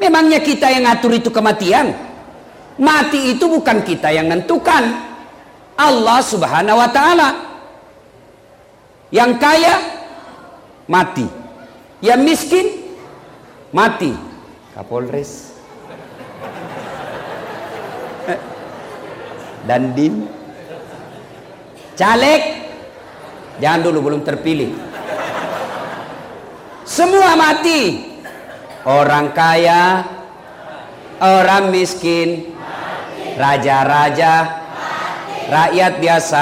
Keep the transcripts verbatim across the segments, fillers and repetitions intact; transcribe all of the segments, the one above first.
Memangnya kita yang ngatur itu kematian? Mati itu bukan kita yang nentukan, Allah Subhanahu wa ta'ala. Yang kaya mati, yang miskin mati. Kapolres Dandim, caleg, jangan dulu, belum terpilih, semua mati. Orang kaya, orang miskin, raja-raja, rakyat biasa,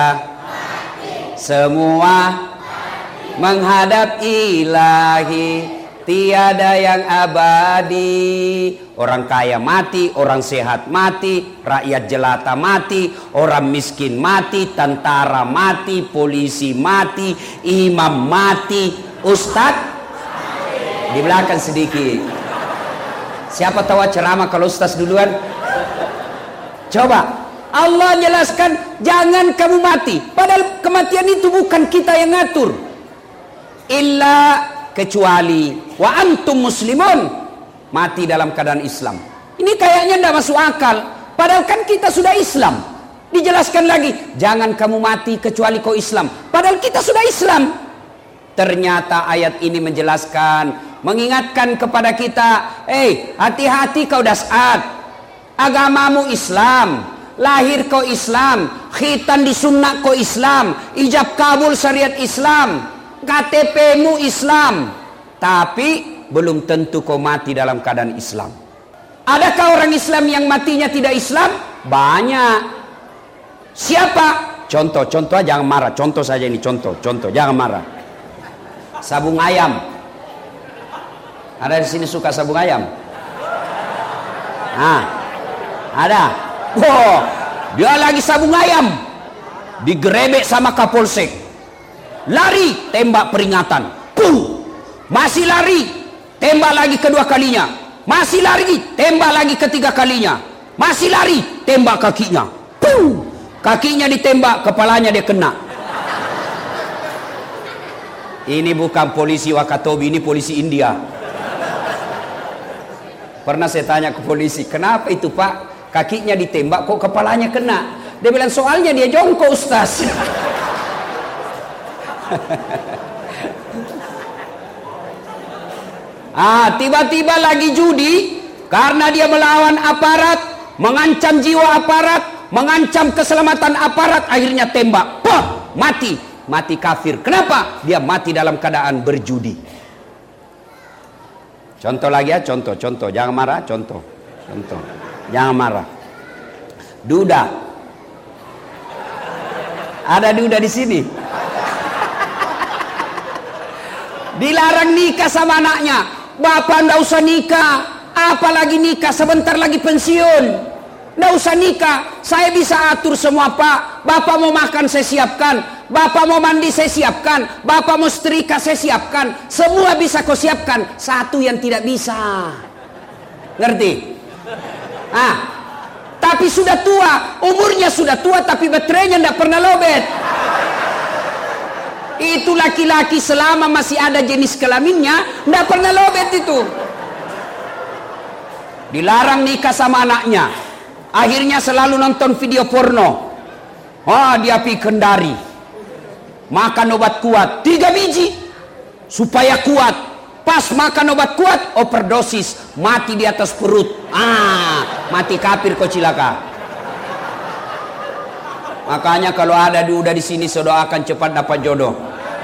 semua menghadap ilahi, tiada yang abadi. Orang kaya mati, orang sehat mati, rakyat jelata mati, orang miskin mati, tentara mati, polisi mati, imam mati, ustadz di belakang sedikit. Siapa tahu ceramah kalau ustaz duluan? Coba, Allah jelaskan jangan kamu mati, padahal kematian itu bukan kita yang ngatur. Illa, kecuali wa antum muslimun, mati dalam keadaan Islam. Ini kayaknya tidak masuk akal, padahal kan kita sudah Islam. Dijelaskan lagi, jangan kamu mati kecuali kau Islam, padahal kita sudah Islam. Ternyata ayat ini menjelaskan, mengingatkan kepada kita, eh hati-hati kau dasat, agamamu Islam, lahir kau Islam, khitan disunnak kau Islam, ijab kabul syariat Islam, K T P-mu Islam, tapi belum tentu kau mati dalam keadaan Islam. Adakah orang Islam yang matinya tidak Islam? Banyak. Siapa? Contoh, contoh jangan marah, contoh saja ini, contoh, contoh, jangan marah. Sabung ayam. Ada di sini suka sabung ayam? Nah, ada. Wow, dia lagi sabung ayam, digerebek sama Kapolsek. Lari, tembak peringatan. Puh, masih lari, tembak lagi kedua kalinya. Masih lari, tembak lagi ketiga kalinya. Masih lari, tembak kakinya. Puh, kakinya ditembak, kepalanya dia kena. Ini bukan polisi Wakatobi, ini polisi India. Pernah saya tanya ke polisi, kenapa itu pak? Kakinya ditembak kok kepalanya kena? Dia bilang soalnya dia jongkok ustaz. Ah, tiba-tiba lagi judi, karena dia melawan aparat, mengancam jiwa aparat, mengancam keselamatan aparat, akhirnya tembak, pah, mati. Mati kafir. Kenapa? Dia mati dalam keadaan berjudi. Contoh lagi ya, contoh, contoh. Jangan marah, contoh. Contoh. Jangan marah. Duda. Ada duda di sini. Dilarang nikah sama anaknya. Bapak ndak usah nikah. Apalagi nikah, sebentar lagi pensiun. Nggak usah nikah, saya bisa atur semua pak. Bapak mau makan saya siapkan, bapak mau mandi saya siapkan, bapak mau setrika saya siapkan. Semua bisa kau siapkan, satu yang tidak bisa. Ngerti? Ah, tapi sudah tua, umurnya sudah tua, tapi baterainya tidak pernah lobet. Itu laki-laki selama masih ada jenis kelaminnya tidak pernah lobet itu. Dilarang nikah sama anaknya. Akhirnya selalu nonton video porno. Wah, dia pergi Kendari. Makan obat kuat, tiga biji. Supaya kuat. Pas makan obat kuat, overdosis. Mati di atas perut. Ah, mati kafir kau cilaka. Makanya kalau ada duda di sini, saya doakan cepat dapat jodoh.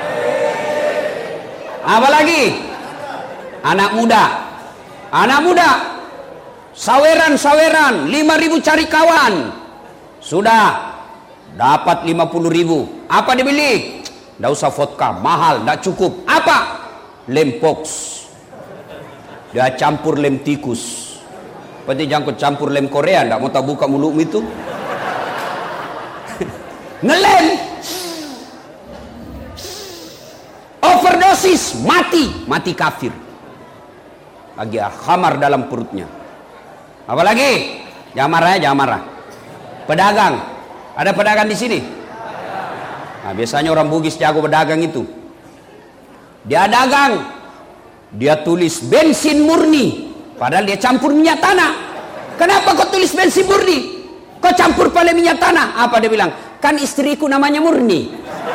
Apa lagi? Anak muda. Anak muda. Saweran-saweran, lima ribu cari kawan. Sudah dapat lima puluh ribu. Apa dibeli? Nggak usah vodka, mahal, nggak cukup. Apa? Lem pox. Dia campur lem tikus. Berarti jangan campur lem Korea, nggak mau tak buka mulutmu itu. Ngelem. Overdosis, mati, mati kafir. Lagi khamar dalam perutnya. Apalagi? Jangan marah ya, jangan marah. Pedagang. Ada pedagang di sini? Nah, biasanya orang Bugis jago pedagang itu. Dia dagang. Dia tulis bensin murni. Padahal dia campur minyak tanah. Kenapa kau tulis bensin murni? Kau campur pada minyak tanah. Apa dia bilang? Kan istriku namanya Murni.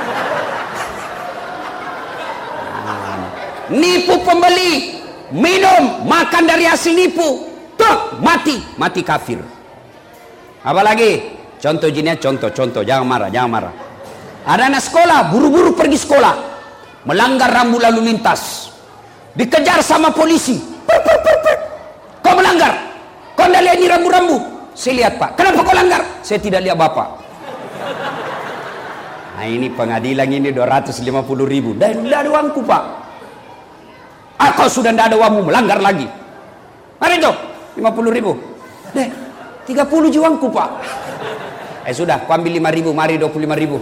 Nipu pembeli, minum, makan dari hasil nipu, tuh mati, mati kafir. Apalagi? Contoh jenis, contoh, contoh, jangan marah, jangan marah. Ada anak sekolah, buru-buru pergi sekolah, melanggar rambu lalu lintas, dikejar sama polisi. Per, per, per, per. Kau melanggar, kau tidak lihat ini rambu-rambu. Saya lihat pak. Kenapa kau langgar? Saya tidak lihat bapak. Nah ini pengadilan ini dua ratus lima puluh ribu. Dan tidak ada uangku pak. Ah, kau sudah tidak ada uangmu, melanggar lagi. Mari itu lima puluh ribu. Deh, tiga puluh juangku pak. Eh sudah, kau ambil lima ribu, mari dua puluh lima ribu.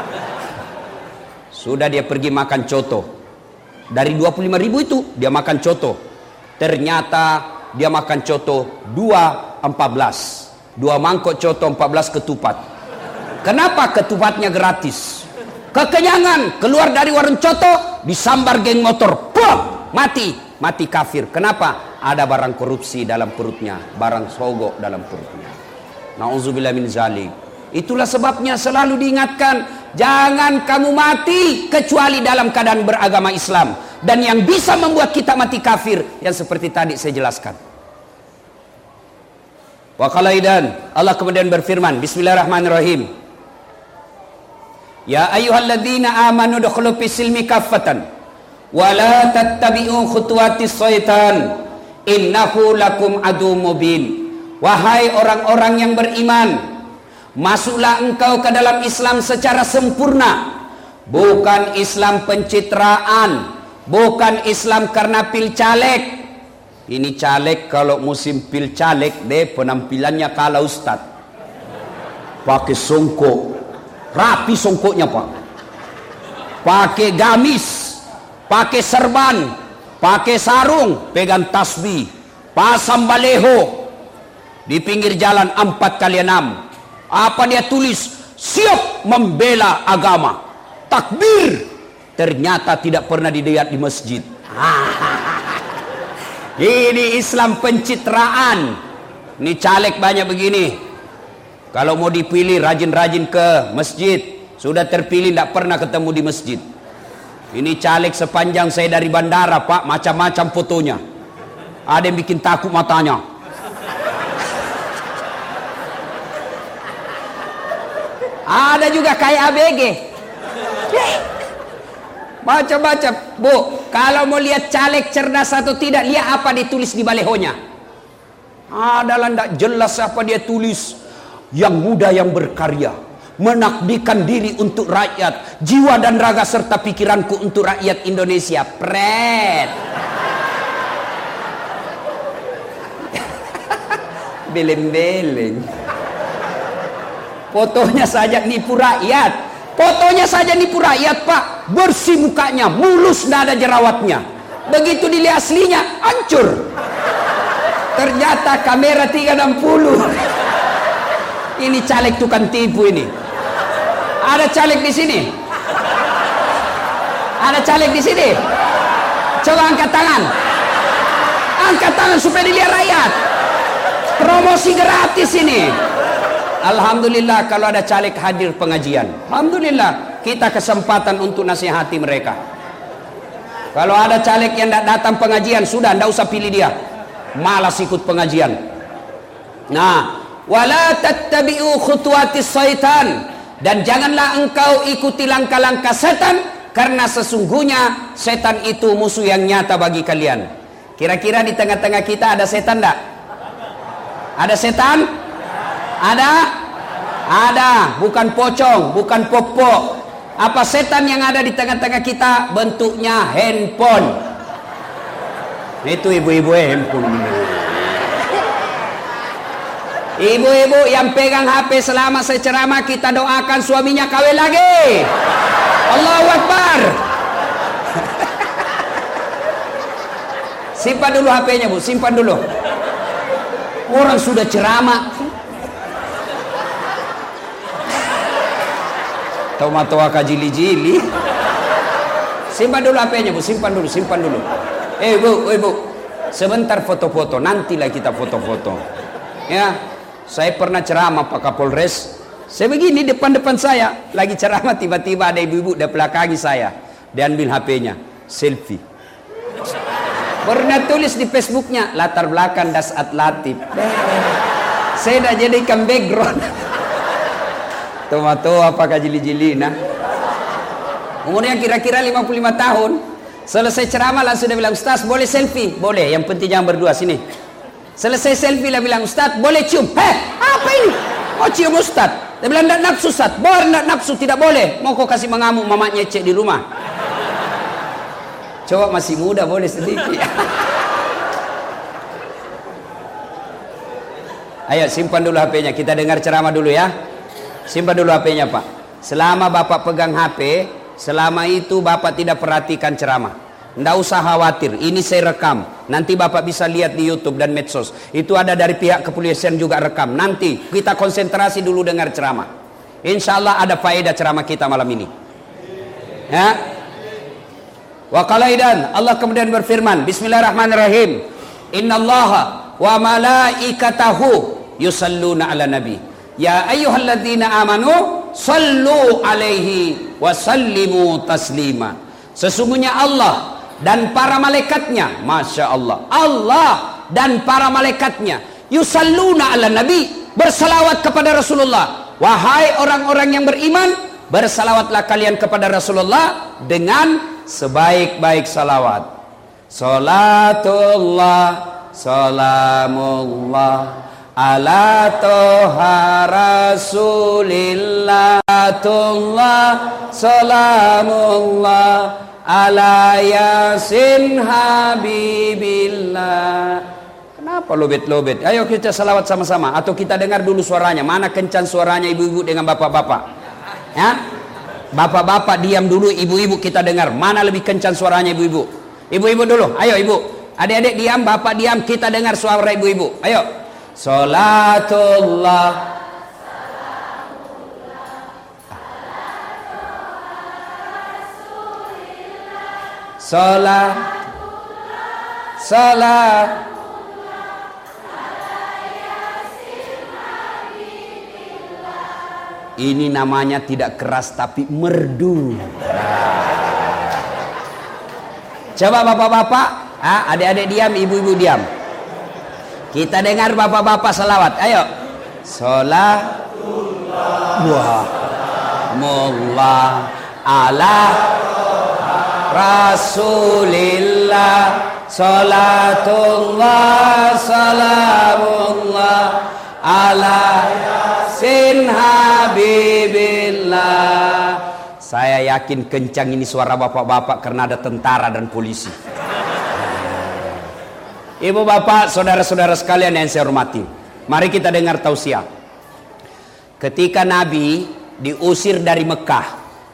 Sudah dia pergi makan coto. Dari dua puluh lima ribu itu dia makan coto. Ternyata dia makan coto dua empat belas. Dua mangkok coto empat belas ketupat. Kenapa ketupatnya gratis? Kekenyangan, keluar dari warung coto, disambar geng motor. Puh, mati, mati kafir. Kenapa? Ada barang korupsi dalam perutnya, barang sogok dalam perutnya. Nauzubillah min zalik. Itulah sebabnya selalu diingatkan, jangan kamu mati kecuali dalam keadaan beragama Islam. Dan yang bisa membuat kita mati kafir, yang seperti tadi saya jelaskan. Wa qalaidan, Allah kemudian berfirman, Bismillahirrahmanirrahim. Ya ayyuhalladzina amanu dukhulu fis-silmi kaffatan wa la tattabi'u khutuwatis syaitan innahu lakum adu mubin. Wahai orang-orang yang beriman, masuklah engkau ke dalam Islam secara sempurna, bukan Islam pencitraan, bukan Islam karena pil caleg. Ini caleg kalau musim pil caleg deh penampilannya kalah ustad, pakai songkok, rapi songkoknya pak, pakai gamis, pakai serban, pakai sarung, pegang tasbih, pasang baleho di pinggir jalan empat kali enam. Apa dia tulis? Siap membela agama, takbir. Ternyata tidak pernah dilihat di masjid. Ini Islam pencitraan. Ini caleg banyak begini. Kalau mau dipilih rajin-rajin ke masjid, sudah terpilih tidak pernah ketemu di masjid. Ini caleg sepanjang saya dari bandara pak, macam-macam fotonya. Ada yang bikin takut matanya. Ada juga kayak A B G. Baca-baca, Bu, kalau mau lihat caleg cerdas atau tidak, lihat apa ditulis di balehonya. Adalah tidak jelas apa dia tulis. Yang muda yang berkarya, mengabdikan diri untuk rakyat, jiwa dan raga serta pikiranku untuk rakyat Indonesia. Pret. Beleng-beleng. Fotonya saja nipu rakyat. Fotonya saja nipu rakyat pak. Bersih mukanya, mulus, tidak ada jerawatnya. Begitu dilihat aslinya, hancur. Ternyata kamera tiga enam puluh. Ini caleg tukang tipu ini. Ada caleg di sini? Ada caleg di sini? Coba angkat tangan. Angkat tangan supaya dilihat rakyat. Promosi gratis ini. Alhamdulillah kalau ada caleg hadir pengajian. Alhamdulillah kita kesempatan untuk nasihati mereka. Kalau ada caleg yang tidak datang pengajian, sudah tidak usah pilih dia, malas ikut pengajian. Nah, wala tattabi'u khutuwatis syaitan, dan janganlah engkau ikuti langkah-langkah setan, karena sesungguhnya setan itu musuh yang nyata bagi kalian. Kira-kira di tengah-tengah kita ada setan tidak? Ada setan? Ada? Ada, bukan pocong, bukan popok. Apa setan yang ada di tengah-tengah kita? Bentuknya handphone. Itu ibu-ibu handphone. Ibu-ibu yang pegang H P selama saya ceramah, kita doakan suaminya kawin lagi. Allahu Akbar. Simpan dulu H P-nya bu, simpan dulu. Orang sudah ceramah. Tahu-tahu kajili-jili. Simpan dulu H P-nya bu, simpan dulu, simpan dulu. Eh bu, eh bu, Sebentar foto-foto, nantilah kita foto-foto. Ya, saya pernah ceramah Pak Kapolres. Saya begini depan-depan saya, lagi ceramah, tiba-tiba ada ibu-ibu di belakangi saya. Dia ambil H P-nya, selfie. Pernah tulis di Facebooknya, latar belakang Dasat Latif. Saya dah jadikan background. Tuh-tuh apakah jili-jili nah. Umurnya kira-kira lima puluh lima tahun. Selesai ceramah langsung dia bilang, Ustaz boleh selfie? Boleh, yang penting jangan berdua, sini. Selesai selfie dia bilang, Ustaz boleh cium? Heh, apa ini? Mau cium Ustaz? Dia bilang, tidak nafsu Ustaz. Boleh, tidak nafsu, tidak boleh. Mau kau kasih mengamuk, mamanya cek di rumah. Coba masih muda, boleh sedikit. Ayo simpan dulu H P-nya, kita dengar ceramah dulu ya. Simpan dulu H P-nya Pak. Selama Bapak pegang H P, selama itu Bapak tidak perhatikan ceramah. Nggak usah khawatir, ini saya rekam. Nanti Bapak bisa lihat di YouTube dan medsos. Itu ada dari pihak kepolisian juga rekam. Nanti kita konsentrasi dulu dengar ceramah. Insya Allah ada faedah ceramah kita malam ini. Ya. Wa qalaidan, Allah kemudian berfirman, Bismillahirrahmanirrahim. Innallaha wa malaikatahu yusalluna ala nabi. Ya ayyuhalladzina amanu sallu alaihi wa sallimu taslima. Sesungguhnya Allah dan para malaikatnya, Masya Allah, Allah dan para malaikatnya yusalluna ala nabi, bersalawat kepada Rasulullah. Wahai orang-orang yang beriman, bersalawatlah kalian kepada Rasulullah dengan sebaik-baik salawat. Salatullah salamullah ala toha rasulillah, salamullah ala yasin habibillah. Kenapa lobet-lobet? Ayo kita salawat sama-sama, atau kita dengar dulu suaranya. Mana kencang suaranya ibu-ibu dengan bapak-bapak? Ya, bapak-bapak diam dulu, ibu-ibu kita dengar. Mana lebih kencang suaranya ibu-ibu? Ibu-ibu dulu, ayo ibu. Adik-adik diam, bapak diam, kita dengar suara ibu-ibu. Ayo. Salatullah Salat Salat ini namanya tidak keras tapi merdu. Coba bapak-bapak, ah, adik-adik diam, ibu-ibu diam. Kita dengar bapak-bapak salawat. Ayo. Salatullah mullah ala rasulillah, salatullah salamullah ala yasin habibillah. Saya yakin kencang ini suara bapak-bapak karena ada tentara dan polisi. Ibu bapak, saudara-saudara sekalian yang saya hormati, mari kita dengar tausiah. Ketika Nabi diusir dari Mekah,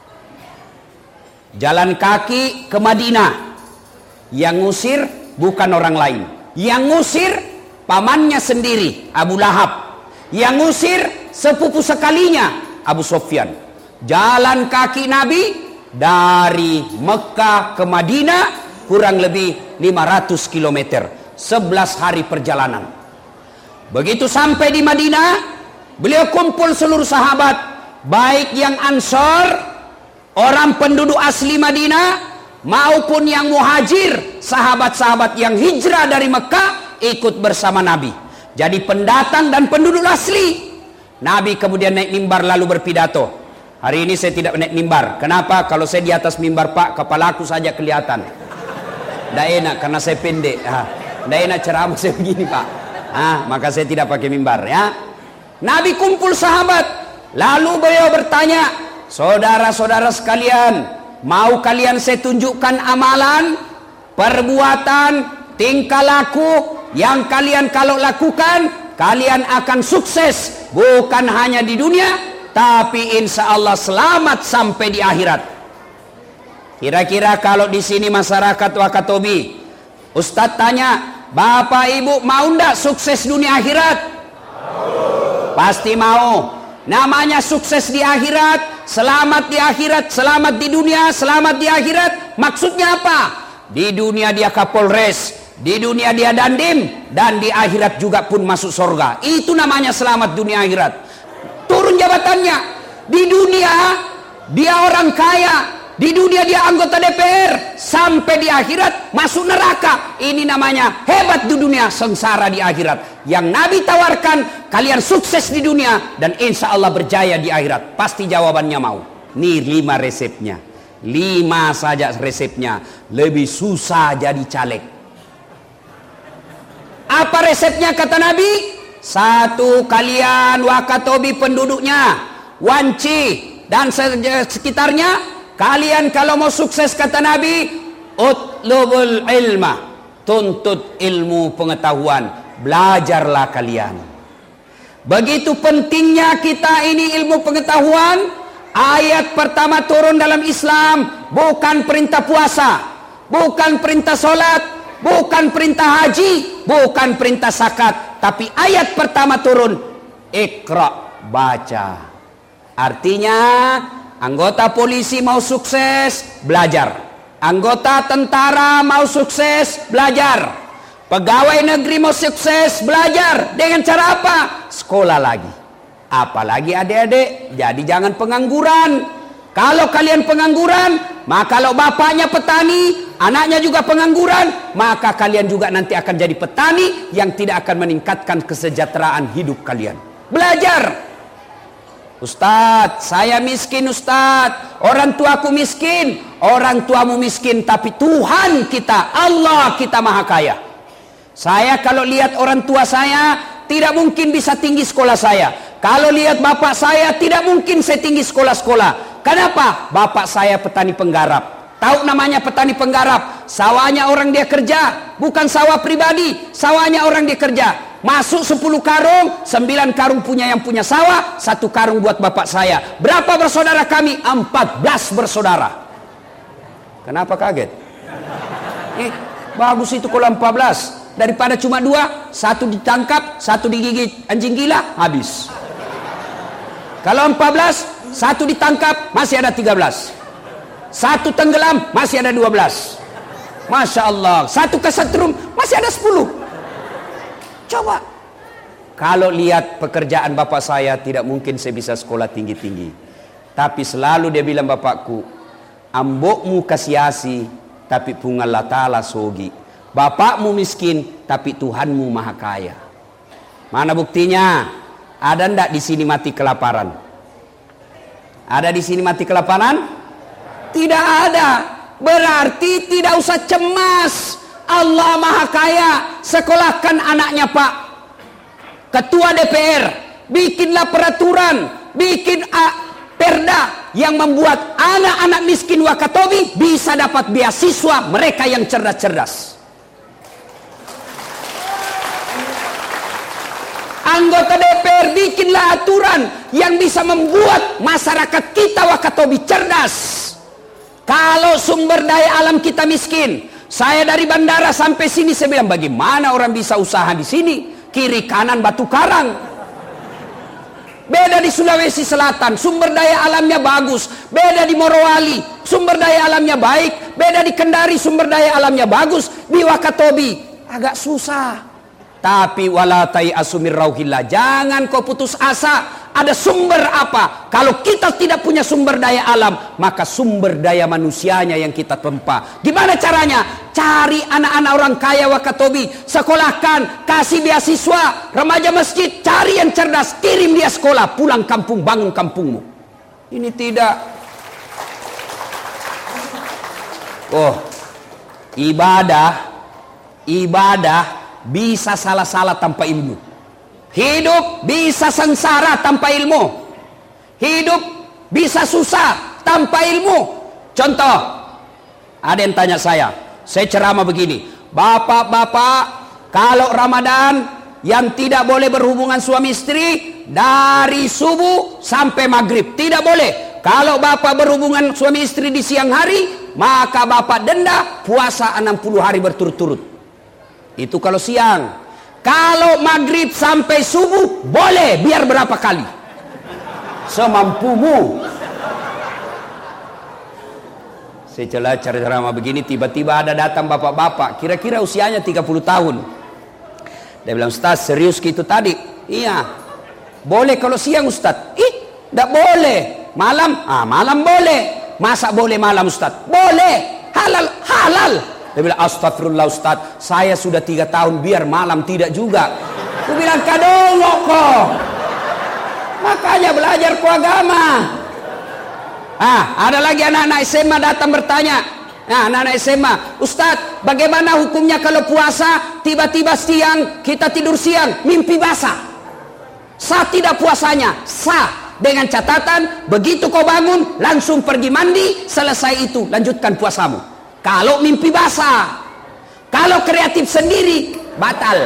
jalan kaki ke Madinah, yang ngusir bukan orang lain, yang ngusir pamannya sendiri, Abu Lahab, yang ngusir sepupu sekalinya, Abu Sufyan. Jalan kaki Nabi dari Mekah ke Madinah kurang lebih lima ratus kilometer. sebelas hari perjalanan. Begitu sampai di Madinah, beliau kumpul seluruh sahabat, baik yang Ansor, orang penduduk asli Madinah, maupun yang muhajir, sahabat-sahabat yang hijrah dari Mekah, ikut bersama Nabi. Jadi pendatang dan penduduk asli. Nabi kemudian naik mimbar lalu berpidato. Hari ini saya tidak naik mimbar. Kenapa? Kalau saya di atas mimbar Pak, kepalaku saja kelihatan. Tidak enak karena saya pendek. Tidak enak ceramah saya begini Pak. Ah, maka saya tidak pakai mimbar ya. Nabi kumpul sahabat, lalu beliau bertanya, saudara-saudara sekalian, mau kalian saya tunjukkan amalan, perbuatan, tingkah laku yang kalian kalau lakukan, kalian akan sukses, bukan hanya di dunia, tapi insya Allah selamat sampai di akhirat. Kira-kira kalau di sini masyarakat Wakatobi, Ustadz tanya, Bapak Ibu mau ndak sukses dunia akhirat? Mau. Pasti mau. Namanya sukses di akhirat, selamat di akhirat, selamat di dunia, selamat di akhirat. Maksudnya apa? Di dunia dia Kapolres, Di dunia dia dandim, dan di akhirat juga pun masuk surga. Itu namanya selamat dunia akhirat. Turun jabatannya. Di dunia dia orang kaya, di dunia dia anggota D P R, sampai di akhirat masuk neraka. Ini namanya hebat di dunia, sengsara di akhirat. Yang Nabi tawarkan, kalian sukses di dunia dan insya Allah berjaya di akhirat. Pasti jawabannya mau. Nih lima resepnya. Lima saja resepnya. Lebih susah jadi caleg. Apa resepnya kata Nabi? Satu, kalian Wakatobi penduduknya, Wanci dan sekitarnya, kalian kalau mau sukses kata Nabi, utlubul ilma, tuntut ilmu pengetahuan, belajarlah kalian. Begitu pentingnya kita ini ilmu pengetahuan. Ayat pertama turun dalam Islam bukan perintah puasa, bukan perintah solat, bukan perintah haji, bukan perintah zakat, tapi ayat pertama turun Iqra, baca. Artinya anggota polisi mau sukses, belajar. Anggota tentara mau sukses, belajar. Pegawai negeri mau sukses, belajar. Dengan cara apa? Sekolah lagi. Apalagi adik-adik, jadi jangan pengangguran. Kalau kalian pengangguran, maka kalau bapaknya petani, anaknya juga pengangguran, maka kalian juga nanti akan jadi petani yang tidak akan meningkatkan kesejahteraan hidup kalian. Belajar. Ustadz, saya miskin Ustadz, orang tuaku miskin. Orang tuamu miskin, tapi Tuhan kita, Allah kita maha kaya. Saya kalau lihat orang tua saya, tidak mungkin bisa tinggi sekolah saya. Kalau lihat bapak saya, tidak mungkin saya tinggi sekolah-sekolah. Kenapa? Bapak saya petani penggarap. Tahu namanya petani penggarap? Sawahnya orang dia kerja, bukan sawah pribadi. Sawahnya orang dia kerja. Masuk sepuluh karung, sembilan karung punya yang punya sawah, satu karung buat bapak saya. Berapa bersaudara kami? empat belas bersaudara. Kenapa kaget? Eh, bagus itu kalau empat belas. Daripada cuma dua, satu ditangkap, satu digigit anjing gila, habis. Kalau empat belas, satu ditangkap, masih ada tiga belas. Satu tenggelam, masih ada dua belas. Masya Allah. Satu kesetrum, masih ada sepuluh. Coba. Kalau lihat pekerjaan bapak saya, tidak mungkin saya bisa sekolah tinggi-tinggi. Tapi selalu dia bilang bapakku, ambokmu kasiasi, tapi pungallah ta'ala sogi. Bapakmu miskin, tapi Tuhanmu maha kaya. Mana buktinya? Ada ndak di sini mati kelaparan? Ada di sini mati kelaparan? Tidak ada. Berarti tidak usah cemas. Allah maha kaya. Sekolahkan anaknya Pak Ketua D P R. Bikinlah peraturan, bikin uh, perda yang membuat anak-anak miskin Wakatobi bisa dapat beasiswa, mereka yang cerdas-cerdas. Anggota D P R bikinlah aturan yang bisa membuat masyarakat kita Wakatobi cerdas. Kalau sumber daya alam kita miskin, saya dari bandara sampai sini saya bilang bagaimana orang bisa usaha di sini? Kiri kanan batu karang. Beda di Sulawesi Selatan, sumber daya alamnya bagus. Beda di Morowali, sumber daya alamnya baik. Beda di Kendari, sumber daya alamnya bagus. Di Wakatobi agak susah. Tapi wala tai'asu mir rauhillah, jangan kau putus asa. Ada sumber apa? Kalau kita tidak punya sumber daya alam, maka sumber daya manusianya yang kita tempa. Gimana caranya? Cari anak-anak orang kaya Wakatobi, sekolahkan, kasih beasiswa, remaja masjid, cari yang cerdas, kirim dia sekolah, pulang kampung, bangun kampungmu. Ini tidak. Oh, ibadah, ibadah bisa salah-salah tanpa ilmu. Hidup bisa sengsara tanpa ilmu. Hidup bisa susah tanpa ilmu. Contoh, ada yang tanya saya, saya ceramah begini, bapak-bapak kalau Ramadan yang tidak boleh berhubungan suami istri dari subuh sampai maghrib, tidak boleh. Kalau bapak berhubungan suami istri di siang hari, maka bapak denda puasa enam puluh hari berturut-turut. Itu kalau siang. Kalau maghrib sampai subuh boleh, biar berapa kali semampumu. Saya celah ceramah begini, tiba-tiba ada datang bapak-bapak, kira-kira usianya tiga puluh tahun. Dia bilang, Ustaz, serius gitu tadi? Iya. Boleh kalau siang, Ustaz? Ih, tidak boleh. Malam? Ah, malam boleh. Masa boleh malam, Ustaz? Boleh. Halal, halal. Dia bilang, astagfirullah Ustaz, saya sudah tiga tahun, biar malam tidak juga. Aku bilang, kadongok kok. Makanya belajar ku agama. Ah, ada lagi anak-anak S M A datang bertanya. Nah, anak-anak S M A, Ustaz, bagaimana hukumnya kalau puasa tiba-tiba siang kita tidur siang, mimpi basah? Sah tidak puasanya? Sah. Dengan catatan, begitu kau bangun langsung pergi mandi, selesai itu lanjutkan puasamu. Kalau mimpi basah, kalau kreatif sendiri batal.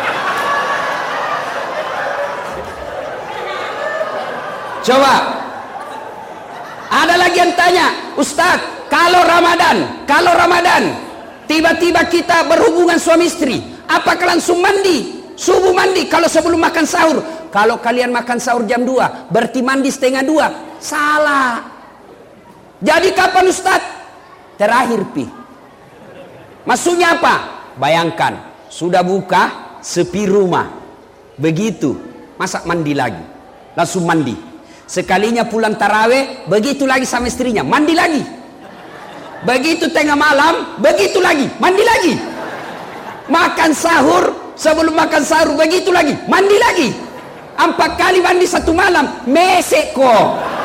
Coba. Ada lagi yang tanya, Ustaz, kalau Ramadan, kalau Ramadan, tiba-tiba kita berhubungan suami istri, apakah langsung mandi? Subuh mandi, kalau sebelum makan sahur. Kalau kalian makan sahur jam dua, berarti mandi setengah dua. Salah. Jadi kapan Ustaz? Terakhir pi. Maksudnya apa? Bayangkan, sudah buka, sepi rumah. Begitu, masa mandi lagi? Langsung mandi. Sekalinya pulang taraweh, begitu lagi sama istrinya, mandi lagi. Begitu tengah malam, begitu lagi, mandi lagi. Makan sahur, sebelum makan sahur, begitu lagi, mandi lagi. Empat kali mandi satu malam, mesek kok.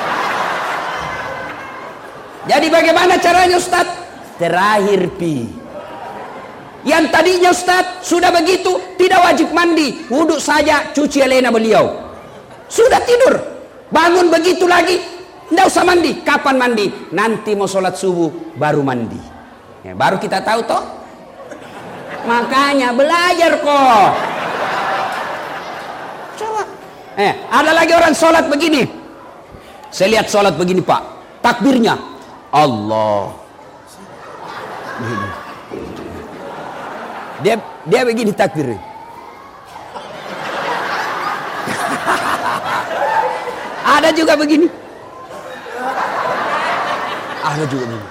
Jadi bagaimana caranya Ustaz? Terakhir pi. Yang tadinya Ustaz, sudah begitu, tidak wajib mandi, wuduk saja, cuci elena beliau. Sudah tidur. Bangun begitu lagi, tidak usah mandi. Kapan mandi? Nanti mau sholat subuh baru mandi. Ya, baru kita tahu toh. Makanya belajar kok. Coba. Eh, ada lagi orang sholat begini. Saya lihat sholat begini Pak. Takbirnya Allah. Dia dia begini takbirnya. Ada juga begini. Ada juga begini.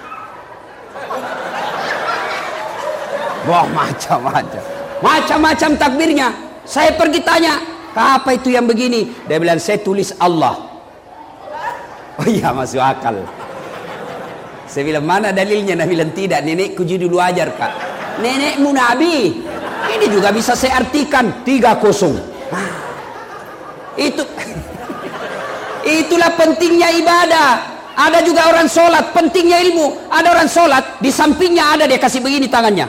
Wah, macam-macam. Macam-macam takbirnya. Saya pergi tanya, apa itu yang begini? Dia bilang, saya tulis Allah. Oh iya, masuk akal. Saya bilang, mana dalilnya? Dia bilang, tidak, nenekku dulu ajar Kak. Nenekmu Nabi. Ini juga bisa saya artikan tiga kosong. Nah, itu itulah pentingnya ibadah. Ada juga orang sholat, pentingnya ilmu. Ada orang sholat, di sampingnya ada dia kasih begini tangannya,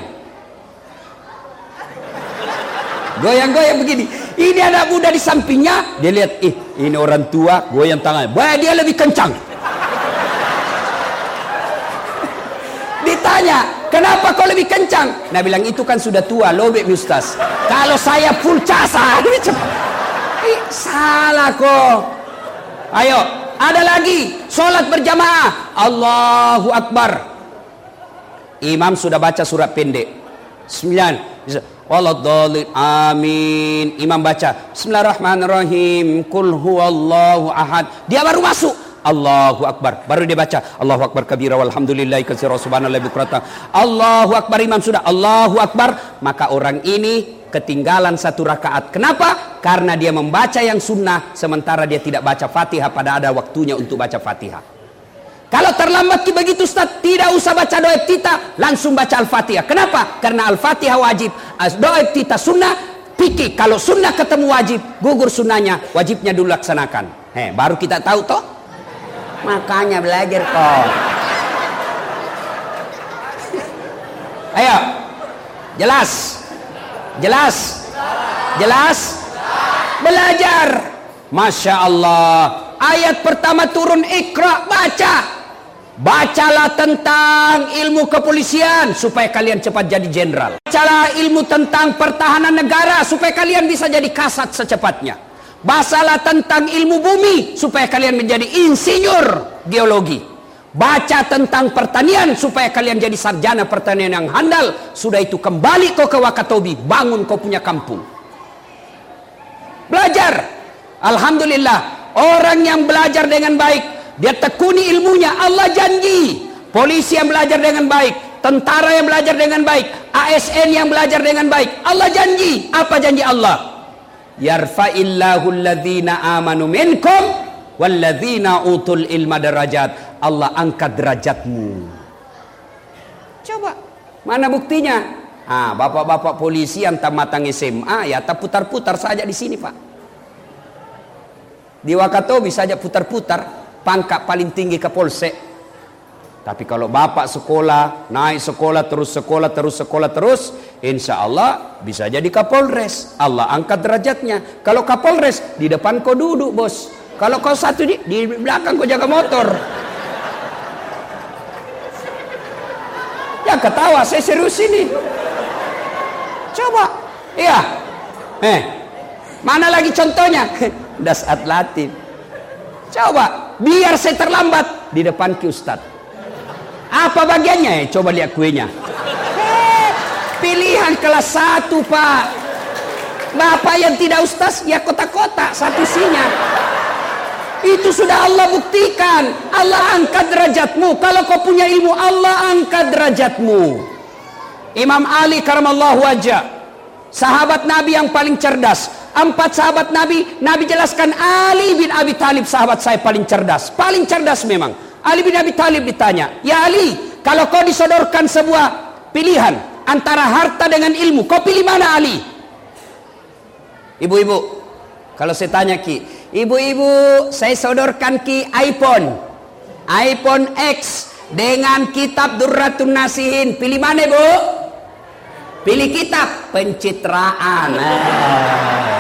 goyang-goyang begini. Ini anak muda di sampingnya, dia lihat, ih ini orang tua goyang tangannya, bah dia lebih kencang. Ditanya, kenapa kau lebih kencang? Nah bilang, itu kan sudah tua, lobek Ustaz. Kalau saya full casa. Ih, salah kok. Ayo, ada lagi sholat berjamaah, Allahu Akbar. Imam sudah baca surat pendek sembilan, waladhdallin, amin. Imam baca Bismillahirrahmanirrahim, Qul huwallahu ahad. Dia baru masuk, Allahu Akbar. Baru dia baca Allahu Akbar kabira walhamdulillahi katsira subhanallahi bukratan. Allahu Akbar, imam sudah Allahu Akbar. Maka orang ini ketinggalan satu rakaat. Kenapa? Karena dia membaca yang sunnah, sementara dia tidak baca Fatihah pada ada waktunya untuk baca Fatihah. Kalau terlambat begitu Ustaz, tidak usah baca doa iftitah, langsung baca Al-Fatihah. Kenapa? Karena Al-Fatihah wajib, doa iftitah sunnah. Pikir kalau sunnah ketemu wajib, gugur sunnahnya, wajibnya dulu laksanakan. Heh, baru kita tahu toh. Makanya belajar kok. Ayo, jelas. Jelas? Jelas? Belajar. Masya Allah. Ayat pertama turun, Iqra, baca. Bacalah tentang ilmu kepolisian supaya kalian cepat jadi jenderal. Bacalah ilmu tentang pertahanan negara supaya kalian bisa jadi kasat secepatnya. Bacalah tentang ilmu bumi supaya kalian menjadi insinyur geologi. Baca tentang pertanian supaya kalian jadi sarjana pertanian yang handal. Sudah itu kembali kau ke Wakatobi, bangun kau punya kampung. Belajar. Alhamdulillah, orang yang belajar dengan baik, dia tekuni ilmunya, Allah janji polisi yang belajar dengan baik, tentara yang belajar dengan baik, A S N yang belajar dengan baik. Allah janji, apa janji Allah? Yarfa'illahu alladhina amanu minkum walladhina utul ilma darajat. Allah angkat derajatmu. Coba, mana buktinya? Ah, bapak-bapak polisi yang tamatang S M A ya tak putar-putar saja di sini, Pak. Di Wakatobi saja putar-putar, pangkat paling tinggi Kapolsek. Tapi kalau bapak sekolah, naik sekolah terus sekolah terus sekolah terus, insya Allah bisa jadi Kapolres. Allah angkat derajatnya. Kalau Kapolres di depan kau duduk, bos. Kalau kau satu di, di belakang kau jaga motor. Ya ketawa, saya serius ini. Coba, iya. Eh, mana lagi contohnya? Dasat Latif. Coba, biar saya terlambat di depan ki Ustaz. Apa bagiannya? Eh, coba lihat kuenya. Eh, pilihan kelas satu, Pak. Bapak yang tidak Ustaz, ya kotak-kotak satu isinya. Itu sudah Allah buktikan. Allah angkat derajatmu. Kalau kau punya ilmu, Allah angkat derajatmu. Imam Ali karamallahu wajah, sahabat Nabi yang paling cerdas. Empat sahabat Nabi, Nabi jelaskan Ali bin Abi Thalib sahabat saya paling cerdas. Paling cerdas memang. Ali bin Abi Thalib ditanya, ya Ali, kalau kau disodorkan sebuah pilihan antara harta dengan ilmu, kau pilih mana Ali? Ibu-ibu, kalau saya tanya ki, ibu-ibu, saya sodorkan ki iPhone, iPhone X dengan kitab Durratun Nasihin, pilih mana, Bu? Pilih kitab pencitraan. Nah.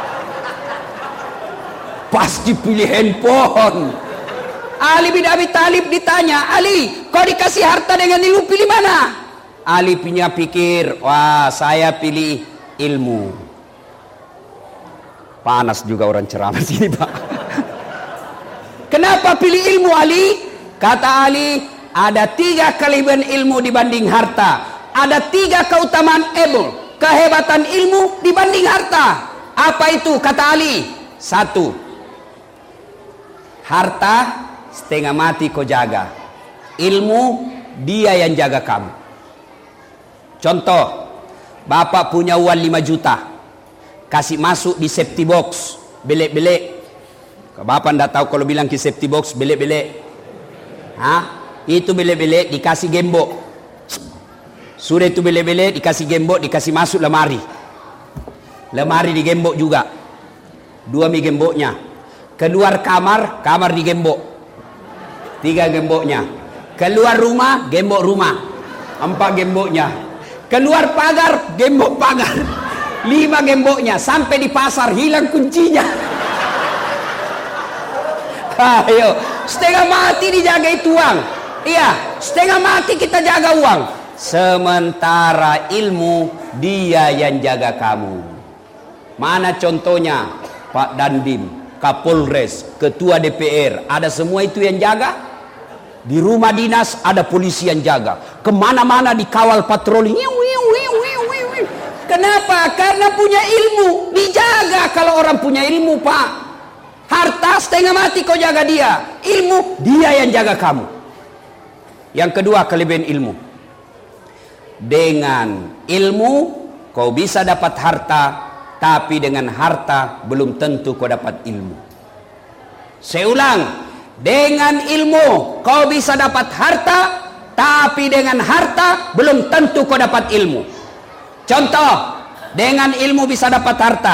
Pasti pilih handphone. Ali bin Abi Thalib ditanya, Ali, kau dikasih harta dengan ilmu, pilih mana? Ali punya pikir, wah saya pilih ilmu. Panas juga orang ceramah sini, Pak. Kenapa pilih ilmu, Ali? Kata Ali, ada tiga kelebihan ilmu dibanding harta. Ada tiga keutamaan ilmu, kehebatan ilmu dibanding harta. Apa itu? Kata Ali. Satu, harta setengah mati kau jaga, ilmu dia yang jaga kamu. Contoh, bapak punya uang lima juta, kasih masuk di safety box, belek-belek. Bapak ndak tahu kalau bilang ke safety box belek-belek. Hah? Itu belek-belek dikasih gembok. Sudah itu belek-belek dikasih gembok, dikasih masuk lemari. Lemari digembok juga. Dua mi gemboknya. Keluar kamar, kamar digembok. Tiga gemboknya. Keluar rumah, gembok rumah. Empat gemboknya. Keluar pagar, gembok pagar. Lima gemboknya. Sampai di pasar hilang kuncinya. Ayo, setengah mati dijaga itu uang. Iya, setengah mati kita jaga uang. Sementara ilmu dia yang jaga kamu. Mana contohnya? Pak Dandim, Kapolres, Ketua D P R, ada semua itu yang jaga. Di rumah dinas ada polisi yang jaga. Kemana-mana dikawal patroli. Kenapa? Karena punya ilmu. Dijaga kalau orang punya ilmu, Pak. Harta setengah mati kau jaga dia. Ilmu dia yang jaga kamu. Yang kedua kelebihan ilmu. Dengan ilmu kau bisa dapat harta, tapi dengan harta belum tentu kau dapat ilmu. Saya ulang, dengan ilmu kau bisa dapat harta, tapi dengan harta belum tentu kau dapat ilmu. Contoh, dengan ilmu bisa dapat harta.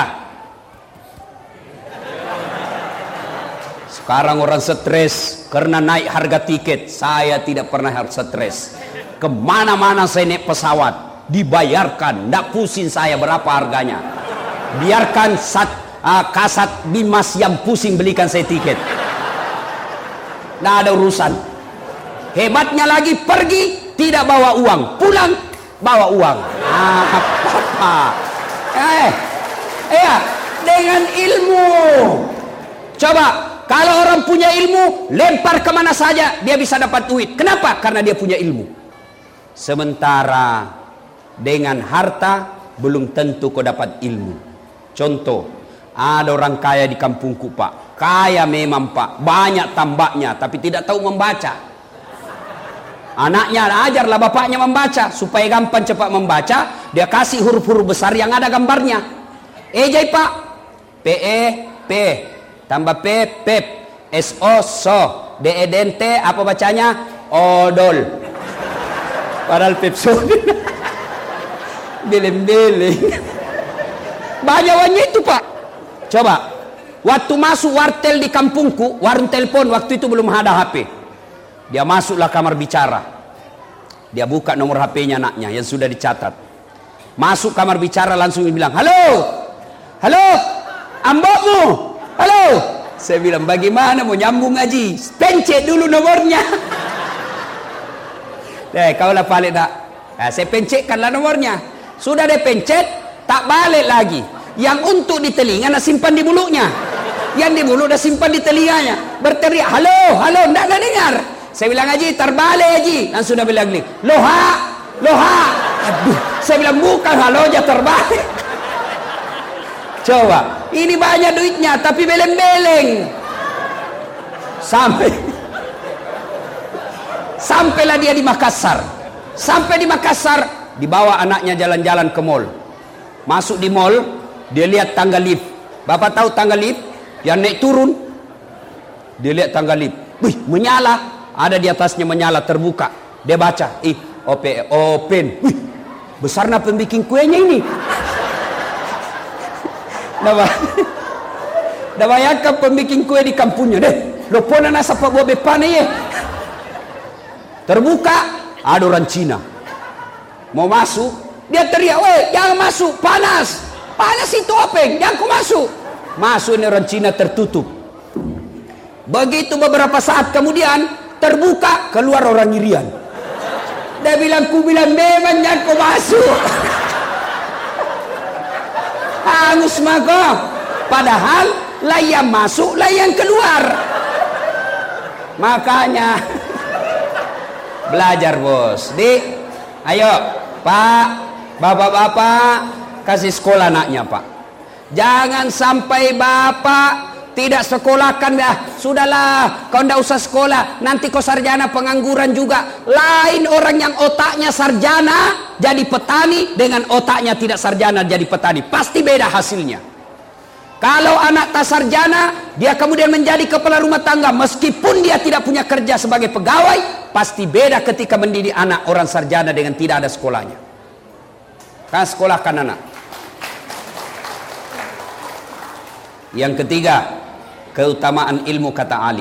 Sekarang orang stres karena naik harga tiket. Saya tidak pernah harus stres. Kemana-mana saya naik pesawat dibayarkan, ndak pusing saya berapa harganya. Biarkan sat, uh, kasat bimas yang pusing belikan saya tiket. Nggak ada urusan. Hebatnya lagi, pergi tidak bawa uang, pulang bawa uang. Ah, apa? Eh, ya dengan ilmu. Coba kalau orang punya ilmu, lempar kemana saja dia bisa dapat duit. Kenapa? Karena dia punya ilmu. Sementara dengan harta belum tentu kau dapat ilmu. Contoh, ada orang kaya di kampungku, Pak. Kaya memang, Pak, banyak tambaknya, tapi tidak tahu membaca. Anaknya ajarlah bapaknya membaca supaya gampang cepat membaca. Dia kasih huruf-huruf besar yang ada gambarnya. Ejai pak, P E P, tambah P pep, S O so, D E D N T apa bacanya? Odol. Padahal Pepsodent. Beleng-beleng. Banyawannya itu pak. Coba, waktu masuk wartel di kampungku, warung telepon waktu itu belum ada H P. Dia masuklah kamar bicara. Dia buka nomor H P-nya anaknya yang sudah dicatat. Masuk kamar bicara langsung bilang, halo, halo, ambokmu, halo. Saya bilang, bagaimana mau nyambung ngaji? Pencet dulu nomornya. Eh, kau lah balik tak? Nah, saya pencetkanlah nomornya. Sudah dia pencet, tak balik lagi. Yang untuk di telinga nak simpan di mulutnya. Yang di mulut dah simpan di telinganya. Berteriak, halo, halo, tak nak dengar. Saya bilang, Haji, terbalik Haji. Langsung dah bilang, loha, loha. Aduh, saya bilang, bukan halo aja terbalik. Coba, ini banyak duitnya, tapi beleng-beleng. Sampai, sampailah dia di Makassar. Sampai di Makassar, dibawa anaknya jalan-jalan ke mall. Masuk di mall, dia lihat tangga lift. Bapak tahu tangga lift? Yang naik turun. Dia lihat tangga lift. Wih, menyala. Ada di atasnya menyala, terbuka. Dia baca, ih, open, open. Wih, besarnya pembikin kuenya ini. Dah bayangkan pembikin kue di kampungnya deh. Lo pona nasa pak buah bepane ye. Terbuka, ada orang Cina. Mau masuk, dia teriak, weh, jangan masuk, panas. Panas itu open, jangan ku masuk. Masuk ini orang Cina tertutup. Begitu beberapa saat kemudian terbuka, keluar orang Irian. Dia bilang, ku bilang memang jangan ku masuk. Hangus maka. Padahal lah yang masuk, lah yang keluar. Makanya belajar bos. Di, ayo pak, bapak-bapak kasih sekolah anaknya pak. Jangan sampai bapak tidak sekolahkan ya. Sudahlah, kau ndak usah sekolah. Nanti kau sarjana pengangguran juga. Lain orang yang otaknya sarjana jadi petani dengan otaknya tidak sarjana jadi petani. Pasti beda hasilnya. Kalau anak tak sarjana, dia kemudian menjadi kepala rumah tangga. Meskipun dia tidak punya kerja sebagai pegawai, pasti beda ketika mendidik anak orang sarjana dengan tidak ada sekolahnya. Kan sekolahkan anak. Yang ketiga, keutamaan ilmu kata Ali.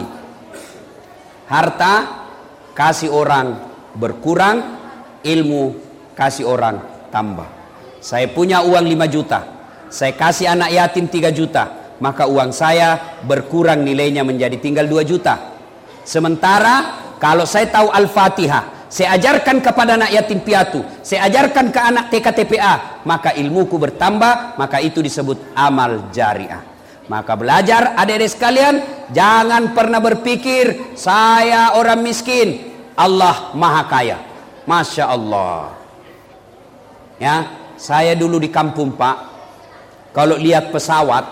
Harta kasih orang berkurang, ilmu kasih orang tambah. Saya punya uang lima juta, saya kasih anak yatim tiga juta, maka uang saya berkurang nilainya menjadi tinggal dua juta. Sementara kalau saya tahu Al-Fatihah, saya ajarkan kepada anak yatim piatu, saya ajarkan ke anak T K T P A, maka ilmuku bertambah, maka itu disebut amal jariah. Maka belajar adik-adik sekalian, jangan pernah berpikir saya orang miskin, Allah maha kaya. Masya Allah. Ya, saya dulu di kampung pak, kalau lihat pesawat,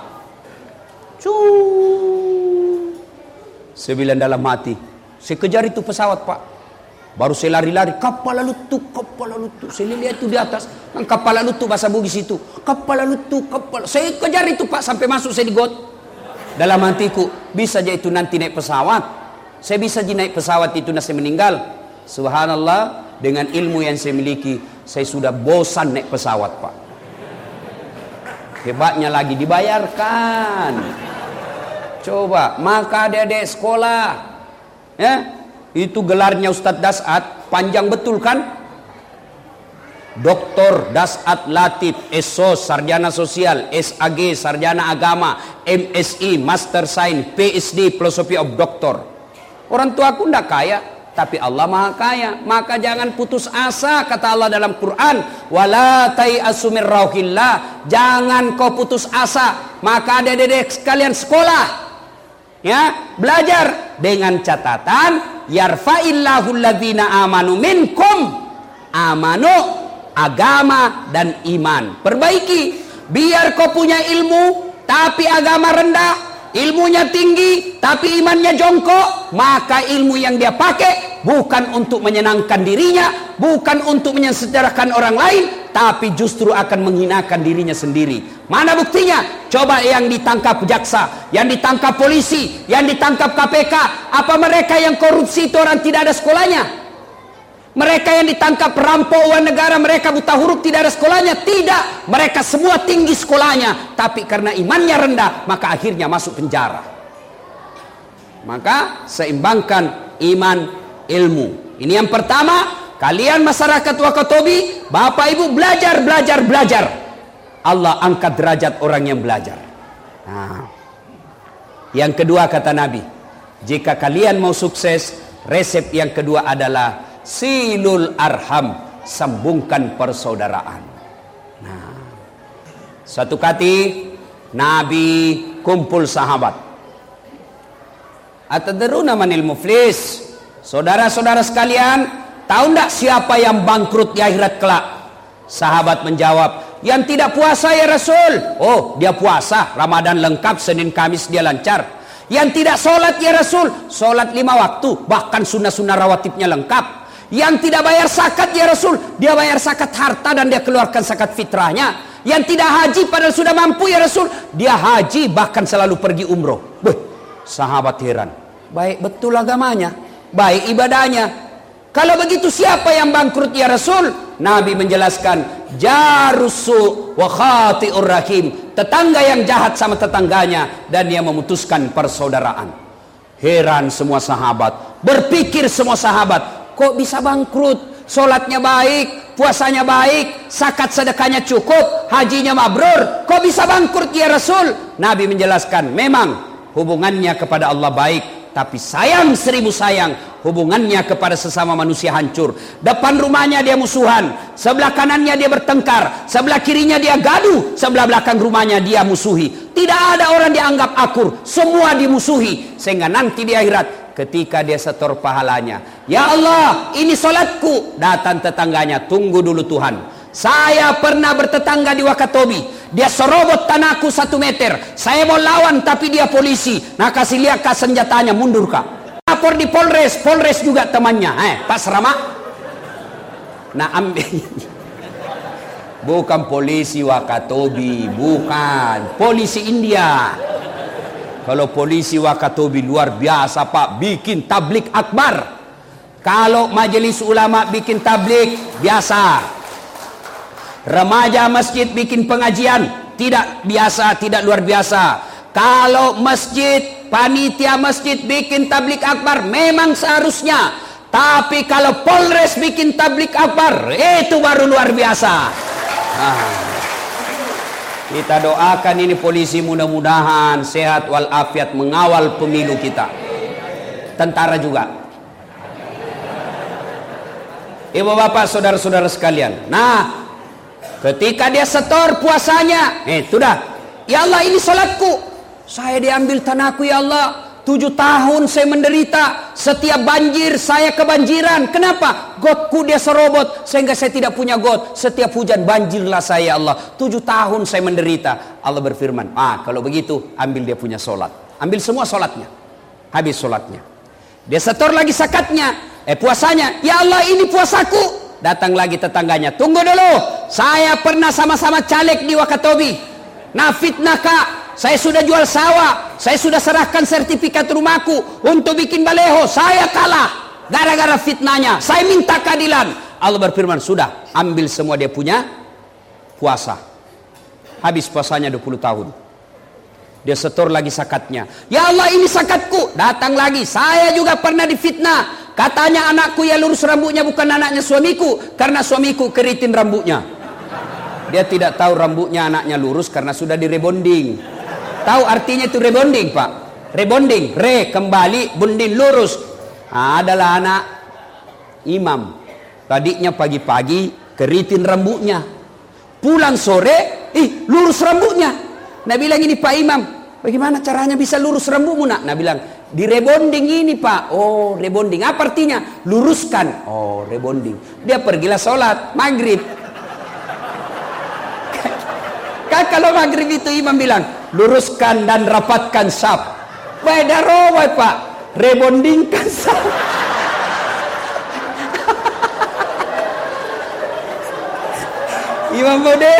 cuuu, saya bilang dalam hati, saya kejar itu pesawat pak. Baru saya lari-lari, kapal lalu tuh, kapal lalu tuh. Saya lihat itu di atas, kan kapal lalu tuh bahasa Bugis itu. Kapal lalu tuh, kapal. Saya kejar itu pak sampai masuk saya di got. Dalam hatiku, bisa aja itu nanti naik pesawat. Saya bisa aja naik pesawat itu nanti meninggal. Subhanallah, dengan ilmu yang saya miliki, saya sudah bosan naik pesawat pak. Hebatnya lagi dibayarkan. Coba, maka adik-adik sekolah, ya. Itu gelarnya Ustadz Dasat, panjang betul kan? Doktor Dasat Latif, S O S, Sarjana Sosial, S A G, Sarjana Agama, M S I, Master Sains, P H D, Philosophy of Doctor. Orang tua aku tidak kaya, tapi Allah maha kaya. Maka jangan putus asa, kata Allah dalam Quran. Wala tai'asu min rauhillah. Jangan kau putus asa. Maka adik-adik sekalian sekolah. Ya, belajar dengan catatan yarfa'illahu alladzina amanu minkum, amanu agama dan iman. Perbaiki, biar kau punya ilmu tapi agama rendah, ilmunya tinggi tapi imannya jongkok, maka ilmu yang dia pakai bukan untuk menyenangkan dirinya, bukan untuk mensejahterakan orang lain, tapi justru akan menghinakan dirinya sendiri. Mana buktinya? Coba yang ditangkap jaksa, yang ditangkap polisi, yang ditangkap K P K, apa mereka yang korupsi itu orang tidak ada sekolahnya? Mereka yang ditangkap perampok uang negara, mereka buta huruf tidak ada sekolahnya? Tidak, mereka semua tinggi sekolahnya, tapi karena imannya rendah, maka akhirnya masuk penjara. Maka seimbangkan iman ilmu. Ini yang pertama. Kalian masyarakat Wakatobi, bapak ibu belajar, belajar, belajar. Allah angkat derajat orang yang belajar. Nah, yang kedua kata Nabi, jika kalian mau sukses, resep yang kedua adalah silul arham, sambungkan persaudaraan. Nah, suatu kali Nabi kumpul sahabat. Atadruna manil muflis? Saudara-saudara sekalian, tahu tidak siapa yang bangkrut di akhirat kelak? Sahabat menjawab, yang tidak puasa ya Rasul. Oh, dia puasa, Ramadan lengkap, Senin Kamis dia lancar. Yang tidak sholat ya Rasul, sholat lima waktu, bahkan sunnah-sunnah rawatibnya lengkap. Yang tidak bayar zakat ya Rasul, dia bayar zakat harta dan dia keluarkan zakat fitrahnya. Yang tidak haji padahal sudah mampu ya Rasul, dia haji bahkan selalu pergi umroh. Beuh, sahabat heran, baik betul agamanya, baik ibadahnya. Kalau begitu siapa yang bangkrut ya Rasul? Nabi menjelaskan, jarusu wa khati'ur rahim, tetangga yang jahat sama tetangganya dan dia memutuskan persaudaraan. Heran semua sahabat, berpikir semua sahabat, kok bisa bangkrut? Sholatnya baik, puasanya baik, zakat sedekahnya cukup, hajinya mabrur, kok bisa bangkrut ya Rasul? Nabi menjelaskan, memang hubungannya kepada Allah baik, tapi sayang seribu sayang, hubungannya kepada sesama manusia hancur. Depan rumahnya dia musuhan, sebelah kanannya dia bertengkar, sebelah kirinya dia gaduh, sebelah belakang rumahnya dia musuhi. Tidak ada orang dianggap akur, semua dimusuhi. Sehingga nanti di akhirat ketika dia setor pahalanya, ya Allah ini solatku, datang tetangganya, tunggu dulu Tuhan, saya pernah bertetangga di Wakatobi, dia serobot tanahku satu meter, saya mau lawan tapi dia polisi, nah kasih lihat kak senjatanya, mundur kak, lapor di Polres, Polres juga temannya, eh Pak Serama, nah ambil, bukan polisi Wakatobi, bukan, polisi India. Kalau polisi Wakatobi luar biasa Pak, bikin tablik akbar. Kalau majelis ulama bikin tablik, biasa. Remaja masjid bikin pengajian, tidak biasa, tidak luar biasa. Kalau masjid, panitia masjid bikin tablik akbar, memang seharusnya. Tapi kalau Polres bikin tablik akbar, itu baru luar biasa. Nah, kita doakan ini polisi mudah-mudahan sehat walafiat mengawal pemilu kita. Tentara juga. Ibu bapak saudara-saudara sekalian. Nah, ketika dia setor puasanya, eh sudah, ya Allah ini salatku, saya diambil tanahku ya Allah. Tujuh tahun saya menderita, setiap banjir saya kebanjiran. Kenapa? Gotku dia serobot sehingga saya tidak punya got. Setiap hujan banjirlah saya ya Allah. Tujuh tahun saya menderita. Allah berfirman, ah kalau begitu ambil dia punya solat, ambil semua solatnya, habis solatnya. Dia setor lagi zakatnya, eh puasanya, ya Allah ini puasaku. Datang lagi tetangganya, tunggu dulu, saya pernah sama-sama caleg di Wakatobi. Nah fitnah kak, saya sudah jual sawah, saya sudah serahkan sertifikat rumahku untuk bikin baleho, saya kalah gara-gara fitnahnya, saya minta keadilan. Allah berfirman, sudah ambil semua dia punya puasa, habis puasanya dua puluh tahun. Dia setor lagi zakatnya, ya Allah ini zakatku. Datang lagi, saya juga pernah difitnah, katanya anakku ya lurus rambutnya bukan anaknya suamiku, karena suamiku keritin rambutnya. Dia tidak tahu rambutnya anaknya lurus karena sudah direbonding. Tahu artinya itu rebonding Pak? Rebonding, re kembali, bonding lurus. Nah, adalah anak imam. Tadinya pagi-pagi keritin rambutnya, pulang sore, ih lurus rambutnya. Nah bilang ini Pak Imam, bagaimana caranya bisa lurus rambutmu nak? Nah bilang di rebonding ini Pak. Oh rebonding, apa artinya? Luruskan. Oh rebonding. Dia pergilah sholat maghrib. Kan kalau maghrib itu imam bilang, luruskan dan rapatkan saf. Beda rawat Pak, rebondingkan saf. Imam Bode.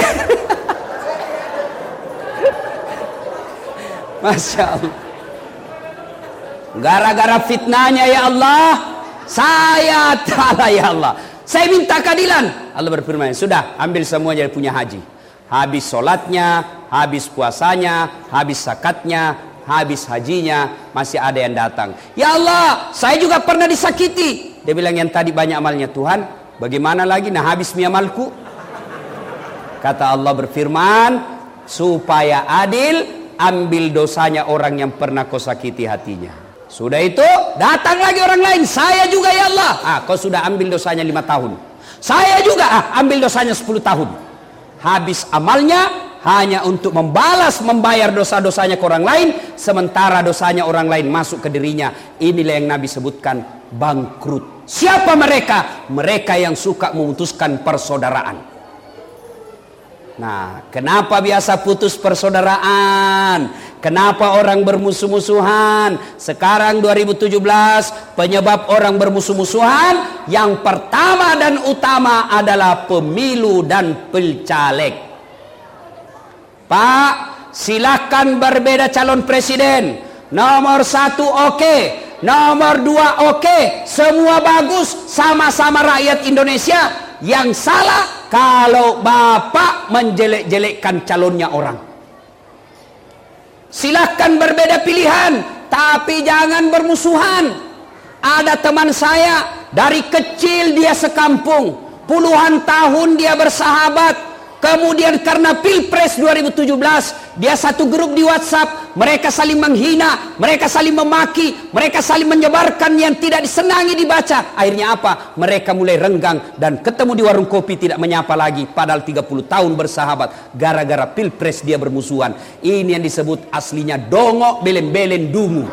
Masya Allah. Gara-gara fitnahnya ya Allah, saya ta'ala ya Allah, saya minta keadilan. Allah berfirman, sudah ambil semua jadi punya haji. Habis sholatnya, habis puasanya, habis zakatnya, habis hajinya, masih ada yang datang. Ya Allah, saya juga pernah disakiti. Dia bilang, yang tadi banyak amalnya Tuhan, bagaimana lagi? Nah, habis mi amalku. Kata Allah berfirman, supaya adil, ambil dosanya orang yang pernah kau sakiti hatinya. Sudah itu, datang lagi orang lain. Saya juga ya Allah. Ah, kau sudah ambil dosanya lima tahun. Saya juga, ah, ambil dosanya sepuluh tahun. Habis amalnya hanya untuk membalas, membayar dosa-dosanya ke orang lain, sementara dosanya orang lain masuk ke dirinya. Inilah yang Nabi sebutkan bangkrut. Siapa mereka? Mereka yang suka memutuskan persaudaraan. Nah, kenapa biasa putus persaudaraan? Kenapa orang bermusuh-musuhan? Sekarang dua ribu tujuh belas, penyebab orang bermusuh-musuhan yang pertama dan utama adalah pemilu dan pilcaleg. Pak, silakan berbeda calon presiden. Nomor satu oke, nomor dua oke, semua bagus, sama-sama rakyat Indonesia. Yang salah kalau Bapak menjelek-jelekkan calonnya orang. Silakan berbeda pilihan, tapi jangan bermusuhan. Ada teman saya, dari kecil dia sekampung, puluhan tahun dia bersahabat. Kemudian karena Pilpres dua ribu tujuh belas, dia satu grup di WhatsApp, mereka saling menghina, mereka saling memaki, mereka saling menyebarkan yang tidak disenangi dibaca. Akhirnya apa? Mereka mulai renggang dan ketemu di warung kopi tidak menyapa lagi, padahal tiga puluh tahun bersahabat. Gara-gara Pilpres dia bermusuhan. Ini yang disebut aslinya dongok belen-belen dungu.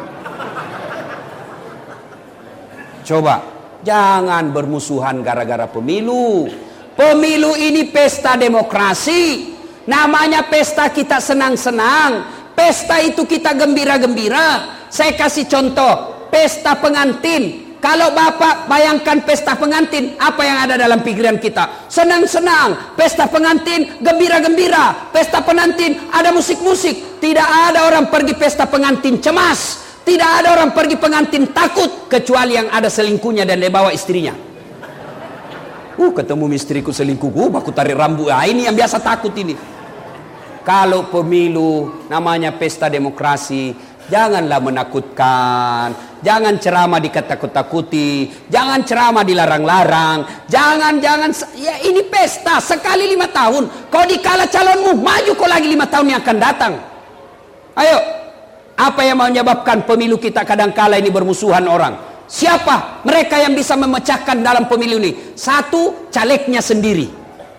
Coba, jangan bermusuhan gara-gara pemilu. Pemilu ini pesta demokrasi. Namanya pesta kita senang-senang. Pesta itu kita gembira-gembira. Saya kasih contoh, pesta pengantin. Kalau Bapak bayangkan pesta pengantin, apa yang ada dalam pikiran kita? Senang-senang, pesta pengantin, gembira-gembira. Pesta pengantin, ada musik-musik. Tidak ada orang pergi pesta pengantin cemas. Tidak ada orang pergi pengantin takut, kecuali yang ada selingkuhnya dan dia bawa istrinya. Uh, ketemu istriku selingkuh, uh, aku tarik rambut. Ah, ini yang biasa takut ini. Kalau pemilu namanya pesta demokrasi, janganlah menakutkan, jangan ceramah dikatakut-takuti, jangan ceramah dilarang-larang, jangan jangan ya ini pesta sekali lima tahun. Kau dikala calonmu, maju kau lagi lima tahun yang akan datang. Ayo, apa yang menyebabkan pemilu kita kadang-kala ini bermusuhan orang? Siapa mereka yang bisa memecahkan dalam pemilu ini? Satu, calegnya sendiri.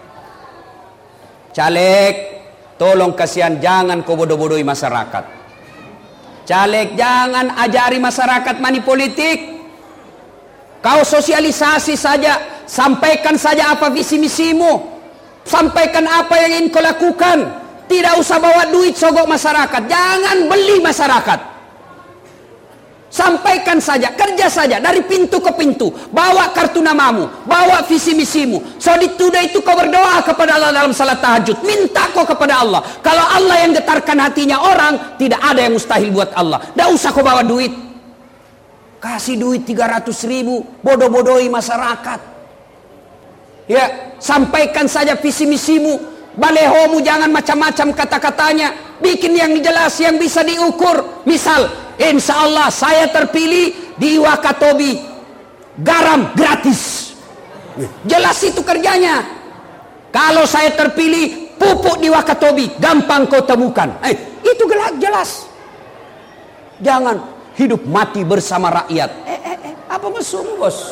Caleg, tolong kasihan, jangan kau bodoh-bodohi masyarakat. Caleg, jangan ajari masyarakat money politik. Kau sosialisasi saja, sampaikan saja apa visi misimu, sampaikan apa yang ingin kau lakukan. Tidak usah bawa duit sogok masyarakat, jangan beli masyarakat. Sampaikan saja, kerja saja dari pintu ke pintu. Bawa kartu namamu, bawa visi misimu. So ditudah itu kau berdoa kepada Allah dalam salat tahajud. Minta kau kepada Allah. Kalau Allah yang getarkan hatinya orang, tidak ada yang mustahil buat Allah. Tidak usah kau bawa duit. Kasih duit tiga ratus ribu, bodoh-bodohi masyarakat. Ya, sampaikan saja visi misimu. Balehomu jangan macam-macam kata-katanya. Bikin yang jelas, yang bisa diukur. Misal, insya Allah saya terpilih di Wakatobi, garam gratis. Jelas itu kerjanya. Kalau saya terpilih, pupuk di Wakatobi gampang kau temukan. Eh, itu jelas. Jangan hidup mati bersama rakyat. Eh, eh, eh, apa mesum bos?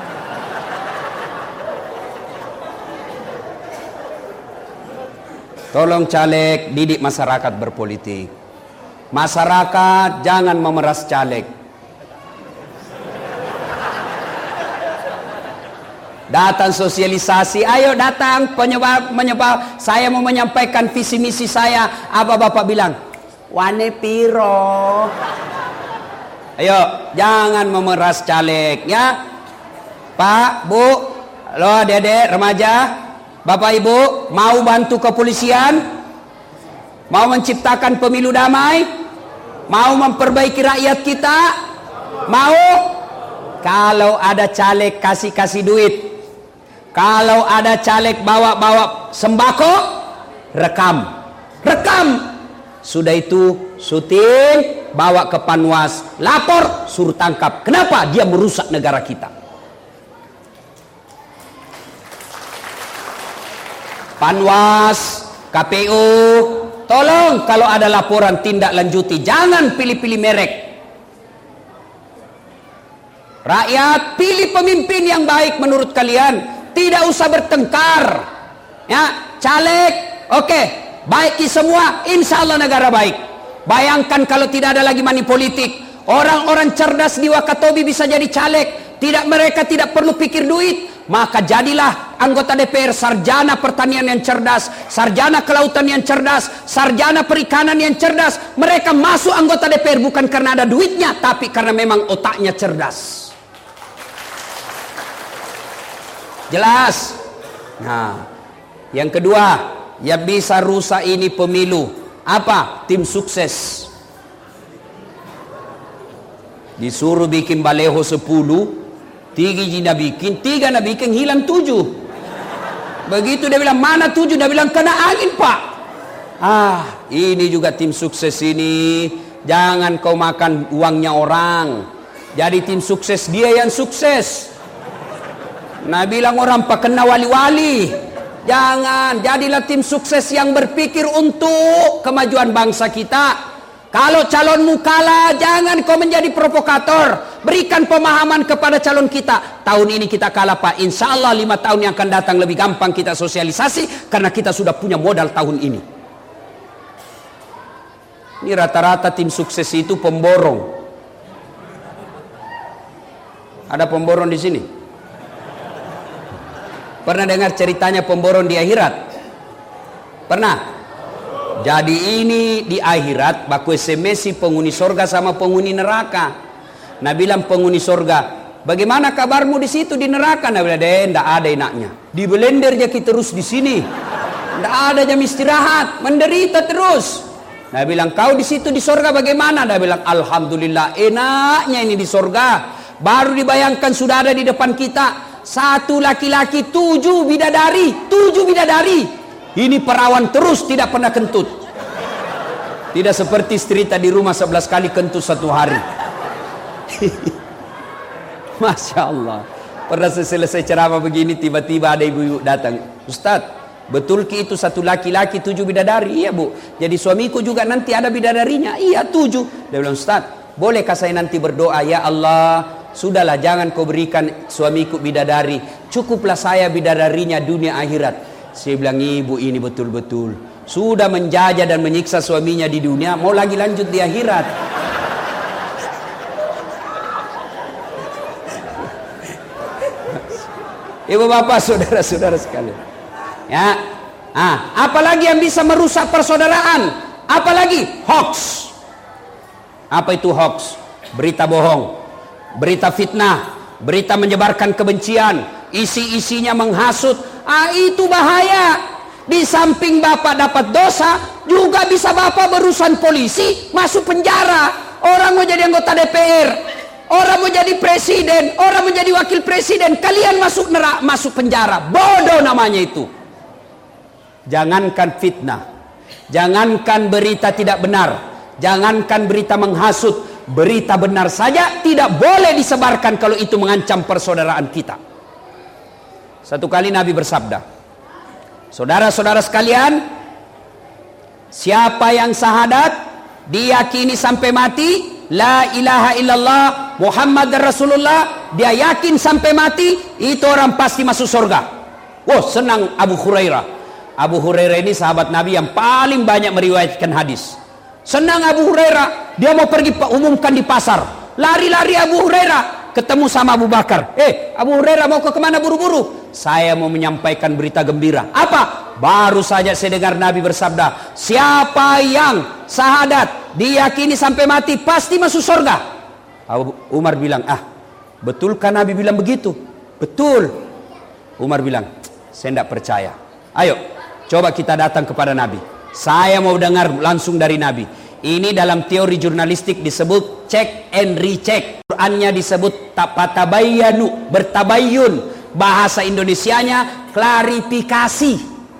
Tolong caleg, didik masyarakat berpolitik. Masyarakat jangan memeras caleg. Datang sosialisasi, ayo datang penyebab menyebab saya mau menyampaikan visi misi saya. Apa Bapak bilang? Wane piro. Ayo, jangan memeras caleg ya. Pak, Bu, lo Dede, remaja, Bapak Ibu, mau bantu kepolisian? Mau menciptakan pemilu damai? Mau memperbaiki rakyat kita? Mau? Kalau ada caleg kasih-kasih duit, kalau ada caleg bawa-bawa sembako, rekam. Rekam. Sudah itu syuting, bawa ke Panwas, lapor, suruh tangkap. Kenapa? Dia merusak negara kita. Panwas, K P U, tolong kalau ada laporan tindak lanjuti, jangan pilih-pilih merek. Rakyat, pilih pemimpin yang baik menurut kalian, tidak usah bertengkar. Ya, caleg, oke, okay. Baiki semua, insya Allah negara baik. Bayangkan kalau tidak ada lagi money politik, orang-orang cerdas di Wakatobi bisa jadi caleg, tidak mereka tidak perlu pikir duit. Maka jadilah anggota D P R sarjana pertanian yang cerdas, sarjana kelautan yang cerdas, sarjana perikanan yang cerdas. Mereka masuk anggota D P R bukan karena ada duitnya, tapi karena memang otaknya cerdas. Jelas? Nah, yang kedua, yang bisa rusak ini pemilu. Apa? Tim sukses. Disuruh bikin baleho sepuluh, tiga jina bikin, tiga na bikin, hilang tujuh. Begitu dia bilang, mana tujuh? Dia bilang, kena angin pak. Ah, ini juga tim sukses ini. Jangan kau makan uangnya orang. Jadi tim sukses, dia yang sukses. Nah bilang orang pak kena wali-wali. Jangan, jadilah tim sukses yang berpikir untuk kemajuan bangsa kita. Kalau calonmu kalah, jangan kau menjadi provokator. Berikan pemahaman kepada calon kita. Tahun ini kita kalah pak, insya Allah lima tahun yang akan datang lebih gampang kita sosialisasi, karena kita sudah punya modal tahun ini. Ini rata-rata tim sukses itu pemborong. Ada pemborong di sini? Pernah dengar ceritanya pemborong di akhirat? Pernah? Jadi ini di akhirat baku S M S penghuni sorga sama penghuni neraka. Nah bilang penghuni sorga, bagaimana kabarmu di situ di neraka? Nah bilang, deh, ndak ada enaknya. Di belender aja kita terus di sini. Ndak ada jam istirahat, menderita terus. Nah bilang, kau di situ di sorga bagaimana? Nah bilang, alhamdulillah enaknya ini di sorga. Baru dibayangkan sudah ada di depan kita. Satu laki-laki, tujuh bidadari, tujuh bidadari. Ini perawan terus, tidak pernah kentut. Tidak seperti cerita di rumah sebelas kali kentut satu hari. Masya Allah. Pernah selesai ceramah begini, tiba-tiba ada ibu-ibu datang. Ustadz, betul ki itu satu laki-laki tujuh bidadari? Iya bu. Jadi suamiku juga nanti ada bidadarinya? Iya tujuh. Dia bilang, Ustadz, bolehkah saya nanti berdoa? Ya Allah, sudahlah jangan kau berikan suamiku bidadari, cukuplah saya bidadarinya dunia akhirat. Saya bilang, ibu ini betul-betul sudah menjajah dan menyiksa suaminya di dunia, mau lagi lanjut di akhirat. Ibu bapak saudara-saudara sekalian, ya, ah, apalagi yang bisa merusak persaudaraan? Apalagi hoax. Apa itu hoax? Berita bohong, berita fitnah, berita menyebarkan kebencian, isi-isinya menghasut. Ah, itu bahaya. Di samping bapak dapat dosa, juga bisa bapak berurusan polisi, masuk penjara. Orang mau jadi anggota D P R, orang mau jadi presiden, orang mau jadi wakil presiden, kalian masuk neraka, masuk penjara. Bodoh namanya itu. Jangankan fitnah, jangankan berita tidak benar, jangankan berita menghasut, berita benar saja tidak boleh disebarkan kalau itu mengancam persaudaraan kita. Satu kali Nabi bersabda, saudara-saudara sekalian, siapa yang syahadat diyakini sampai mati, la ilaha illallah Muhammad Rasulullah, dia yakin sampai mati, itu orang pasti masuk surga. Wah, senang Abu Hurairah. Abu Hurairah ini sahabat Nabi yang paling banyak meriwayatkan hadis. Senang Abu Hurairah, dia mau pergi umumkan di pasar. Lari-lari Abu Hurairah, ketemu sama Abu Bakar. Eh, Abu Hurairah mau ke kemana buru-buru? Saya mau menyampaikan berita gembira. Apa? Baru saja saya dengar Nabi bersabda, siapa yang syahadat diyakini sampai mati pasti masuk surga. Abu Umar bilang, ah, betulkah Nabi bilang begitu? Betul. Umar bilang, saya tidak percaya. Ayo, coba kita datang kepada Nabi. Saya mau dengar langsung dari Nabi. Ini dalam teori jurnalistik disebut check and recheck. Qurannya disebut tapatabayanu, bertabayun. Bahasa Indonesianya klarifikasi.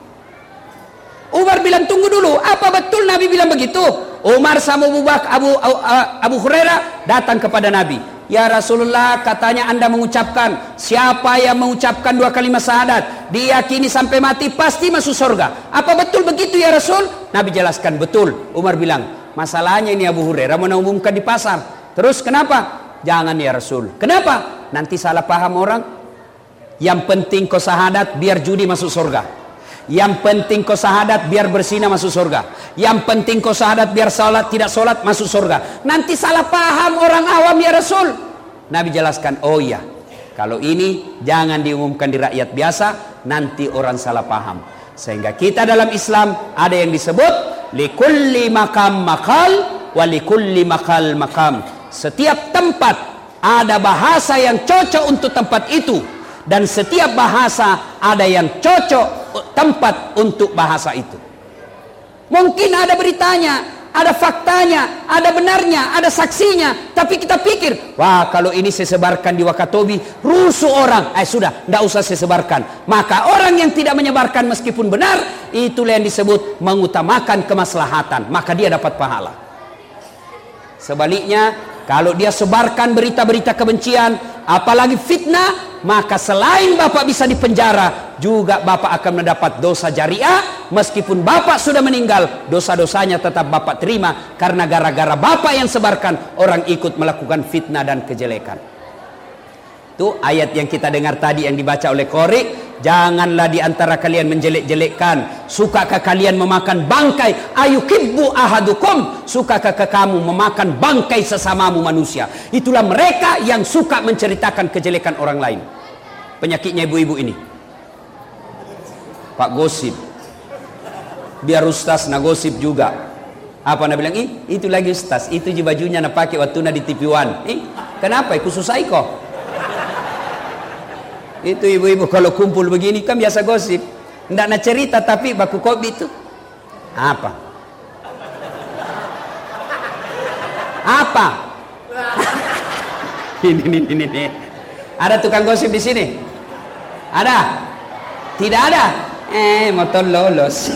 Umar bilang, tunggu dulu, apa betul Nabi bilang begitu? Umar sama Abu Bakar, Abu, Abu, Abu Hurairah datang kepada Nabi. Ya Rasulullah, katanya Anda mengucapkan, siapa yang mengucapkan dua kalimat syahadat diyakini sampai mati pasti masuk surga. Apa betul begitu ya Rasul? Nabi jelaskan, betul. Umar bilang, masalahnya ini Abu Hurairah menaumumkan di pasar. Terus kenapa? Jangan ya Rasul. Kenapa? Nanti salah paham orang. Yang penting kau syahadat biar judi masuk surga. Yang penting kau syahadat biar berzina masuk surga. Yang penting kau syahadat biar salat tidak salat masuk surga. Nanti salah paham orang awam ya Rasul. Nabi jelaskan, oh iya, kalau ini jangan diumumkan di rakyat biasa, nanti orang salah paham. Sehingga kita dalam Islam ada yang disebut likulli makam makal wa likulli makal makam. Setiap tempat ada bahasa yang cocok untuk tempat itu, dan setiap bahasa ada yang cocok tempat untuk bahasa itu. Mungkin ada beritanya, ada faktanya, ada benarnya, ada saksinya, tapi kita pikir, wah kalau ini saya sebarkan di Wakatobi rusuh orang. Eh sudah, tidak usah saya sebarkan. Maka orang yang tidak menyebarkan meskipun benar, itulah yang disebut mengutamakan kemaslahatan, maka dia dapat pahala. Sebaliknya, kalau dia sebarkan berita-berita kebencian, apalagi fitnah, maka selain Bapak bisa dipenjara, juga Bapak akan mendapat dosa jariah. Meskipun Bapak sudah meninggal, dosa-dosanya tetap Bapak terima, karena gara-gara Bapak yang sebarkan, orang ikut melakukan fitnah dan kejelekan. Itu ayat yang kita dengar tadi yang dibaca oleh Qori. Janganlah di antara kalian menjelek-jelekkan. Sukakah kalian memakan bangkai? Ayukibbu ahadukum, sukakah kamu memakan bangkai sesamamu manusia? Itulah mereka yang suka menceritakan kejelekan orang lain. Penyakitnya ibu-ibu ini, Pak gosip. Biar ustaz na gosip juga. Apa nak bilang? Ih, itu lagi ustaz, itu je bajunya nak pakai waktu na di T V One. Eh, kenapa? Aku susah kok. Itu ibu-ibu kalau kumpul begini kan biasa gosip. Nggak nak cerita tapi baku kopi itu. Apa? Apa? ini, ini, ini, ini. Ada tukang gosip di sini? Ada? Tidak ada? Eh, motor lolos.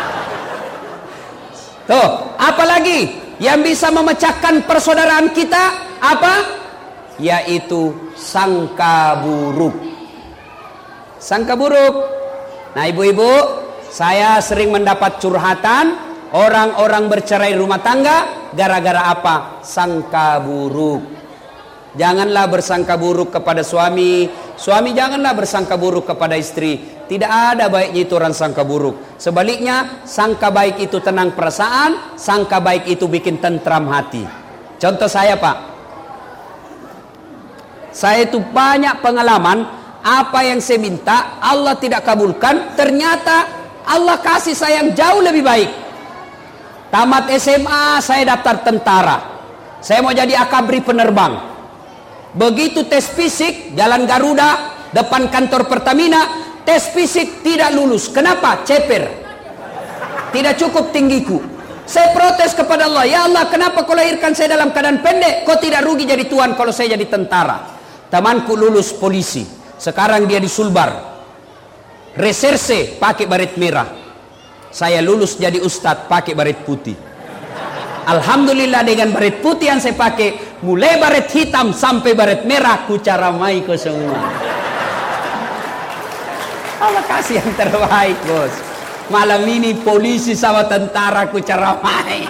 Tuh, apalagi yang bisa memecahkan persaudaraan kita? Apa? Yaitu sangka buruk. Sangka buruk. Nah ibu-ibu, saya sering mendapat curhatan orang-orang bercerai rumah tangga gara-gara apa? Sangka buruk. Janganlah bersangka buruk kepada suami. Suami janganlah bersangka buruk kepada istri. Tidak ada baiknya itu orang sangka buruk. Sebaliknya, sangka baik itu tenang perasaan, sangka baik itu bikin tentram hati. Contoh saya Pak, saya itu banyak pengalaman. Apa yang saya minta Allah tidak kabulkan, ternyata Allah kasih saya yang jauh lebih baik. Tamat S M A saya daftar tentara. Saya mau jadi akabri penerbang. Begitu tes fisik Jalan Garuda depan kantor Pertamina, tes fisik tidak lulus. Kenapa? Ceper. Tidak cukup tinggiku. Saya protes kepada Allah, ya Allah, kenapa kau lahirkan saya dalam keadaan pendek? Kau tidak rugi jadi tuan kalau saya jadi tentara. Temanku lulus polisi, sekarang dia di Sulbar reserse pakai baret merah. Saya lulus jadi ustadz pakai baret putih. Alhamdulillah dengan baret putih yang saya pakai, mulai baret hitam sampai baret merah, ku caramai ke semua. Allah kasih yang terbaik bos. Malam ini polisi sama tentara ku caramai.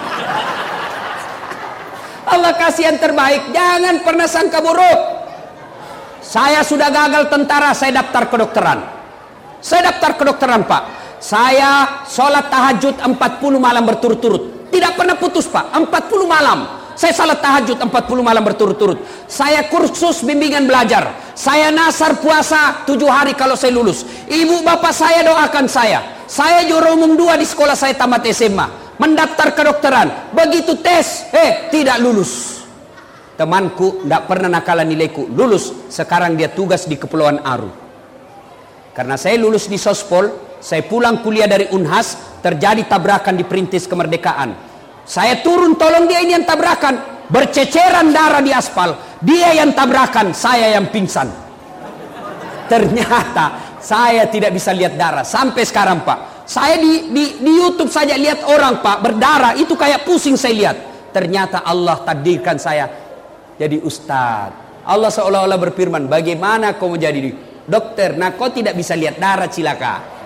Allah kasih yang terbaik. Jangan pernah sangka buruk. Saya sudah gagal tentara, saya daftar kedokteran. Saya daftar kedokteran Pak. Saya sholat tahajud empat puluh malam berturut-turut. Tidak pernah putus Pak, empat puluh malam. Saya sholat tahajud empat puluh malam berturut-turut. Saya kursus bimbingan belajar. Saya nasar puasa tujuh hari kalau saya lulus. Ibu bapak saya doakan saya. Saya juara umum dua di sekolah saya tamat S M A. Mendaftar kedokteran. Begitu tes, eh tidak lulus. Temanku tidak pernah nakalan nilaiku, lulus. Sekarang dia tugas di Kepulauan Aru. Karena saya lulus di Sospol, Saya pulang kuliah dari Unhas, terjadi tabrakan di Perintis Kemerdekaan. Saya turun tolong dia, ini yang tabrakan, berceceran darah di aspal. Dia yang tabrakan, saya yang pingsan. Ternyata saya tidak bisa lihat darah sampai sekarang, Pak. Saya di, di, di YouTube saja lihat orang, Pak, berdarah, itu kayak pusing saya lihat. Ternyata Allah takdirkan saya jadi ustadz. Allah seolah-olah berfirman, bagaimana kau mau jadi dokter? Nah, kau tidak bisa lihat darah, cilaka.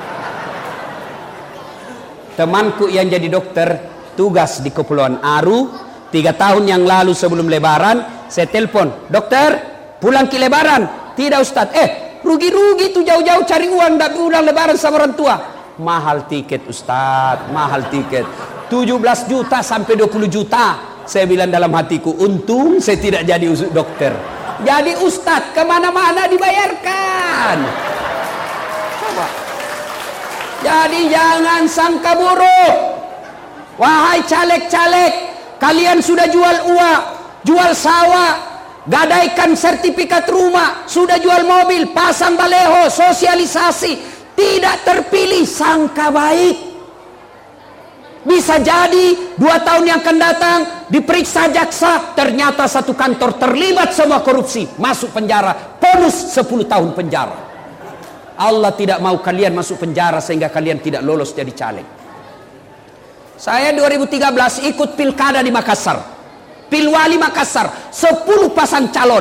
Temanku yang jadi dokter tugas di Kepulauan Aru tiga tahun yang lalu sebelum Lebaran, saya telepon, dokter pulang ke Lebaran? Tidak Ustadz. Eh, rugi-rugi tuh jauh-jauh cari uang, tidak pulang Lebaran sama orang tua. Mahal tiket Ustadz, mahal tiket, tujuh belas juta sampai dua puluh juta. Saya bilang dalam hatiku, untung saya tidak jadi dokter, jadi Ustadz kemana-mana dibayarkan. Coba. Jadi jangan sangka buruk. Wahai caleg-caleg, kalian sudah jual uang, jual sawah, gadaikan sertifikat rumah, sudah jual mobil, pasang baleho, sosialisasi, tidak terpilih, sangka baik. Bisa jadi dua tahun yang akan datang diperiksa jaksa, ternyata satu kantor terlibat semua korupsi, masuk penjara, bonus sepuluh tahun penjara. Allah tidak mau kalian masuk penjara sehingga kalian tidak lolos jadi caleg. Saya dua ribu tiga belas ikut pilkada di Makassar, Pilwali Makassar, sepuluh pasang calon.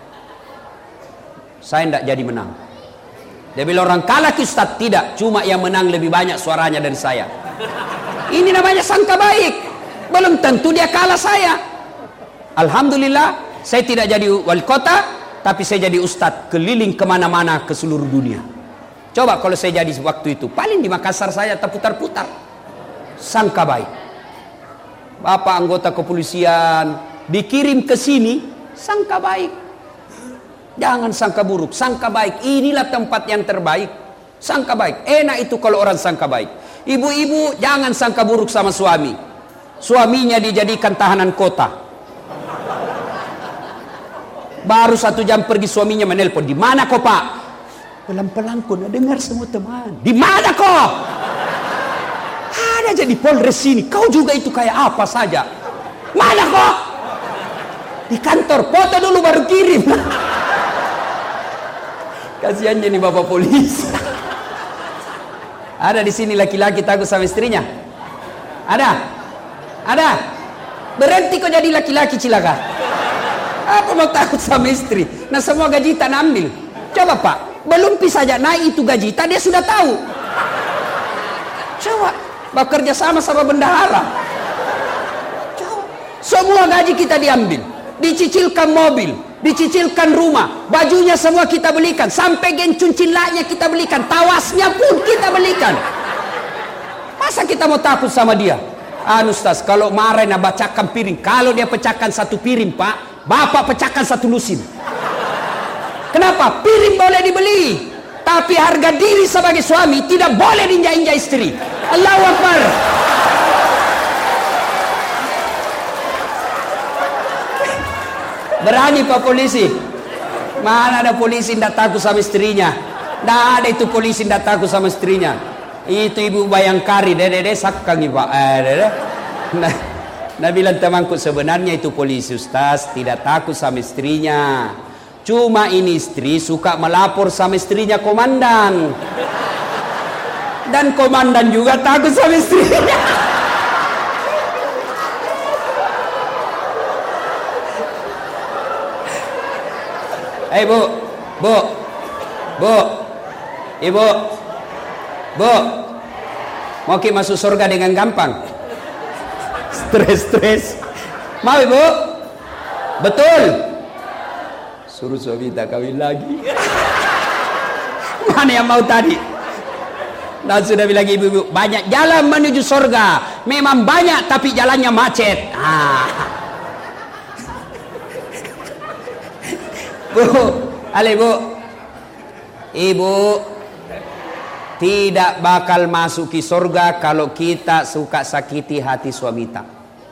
Saya tidak jadi menang. Dia bilang orang kalah Ustaz, tidak, cuma yang menang lebih banyak suaranya dari saya. Ini namanya sangka baik. Belum tentu dia kalah saya. Alhamdulillah, saya tidak jadi wali kota, tapi saya jadi ustadz keliling kemana-mana ke seluruh dunia. Coba kalau saya jadi waktu itu, paling di Makassar saya terputar-putar. Sangka baik. Bapak anggota kepolisian dikirim ke sini, sangka baik. Jangan sangka buruk, sangka baik. Inilah tempat yang terbaik. Sangka baik. Enak itu kalau orang sangka baik. Ibu-ibu jangan sangka buruk sama suami. Suaminya dijadikan tahanan kota. Baru satu jam pergi suaminya menelpon, di mana kau Pak? Pelan-pelan kau nak dengar semua teman. Di mana kau? Ada jadi Polres sini. Kau juga itu kayak apa saja. Mana kau? Di kantor. Foto dulu baru kirim. Kasiannya nih bapak polisi. Ada di sini laki-laki takut sama istrinya? Ada? Ada? Berhenti kau jadi laki-laki cilaka. Apa mau takut sama istri? Nah semua gajitan ambil. Coba Pak, belum bisa saja naik itu gajitan dia sudah tahu. Coba, bekerja sama sama bendahara. Coba, semua gaji kita diambil, dicicilkan mobil, dicicilkan rumah, bajunya semua kita belikan, sampai gencun cilaknya kita belikan, tawasnya pun kita belikan. Masa kita mau takut sama dia? Anu Ustaz, kalau marah nak bacakan piring, kalau dia pecahkan satu piring Pak, bapak pecahkan satu lusin. Kenapa? Piring boleh dibeli, tapi harga diri sebagai suami tidak boleh diinjak-injak istri. Allahu Akbar. Berani Pak polisi. Mana ada polisi tidak takut sama istrinya? Tidak ada itu polisi tidak takut sama istrinya. Itu Ibu Bayangkari, dede sakang Pak. Eh, dede. Nah, nah bilang temanku sebenarnya itu polisi Ustaz tidak takut sama istrinya. Cuma ini istri suka melapor sama istrinya komandan. Dan komandan juga takut sama istrinya. Eh bu, bu, bu, ibu, bu, mau ki masuk surga dengan gampang? Stres-stres. Mau ibu? Betul. Suruh suami tak kawin lagi. Mana yang mau tadi? Dan sudah bilang ibu-ibu, banyak jalan menuju surga. Memang banyak tapi jalannya macet. Ah. Bu, ale bu, ibu tidak bakal masuki surga kalau kita suka sakiti hati suami kita.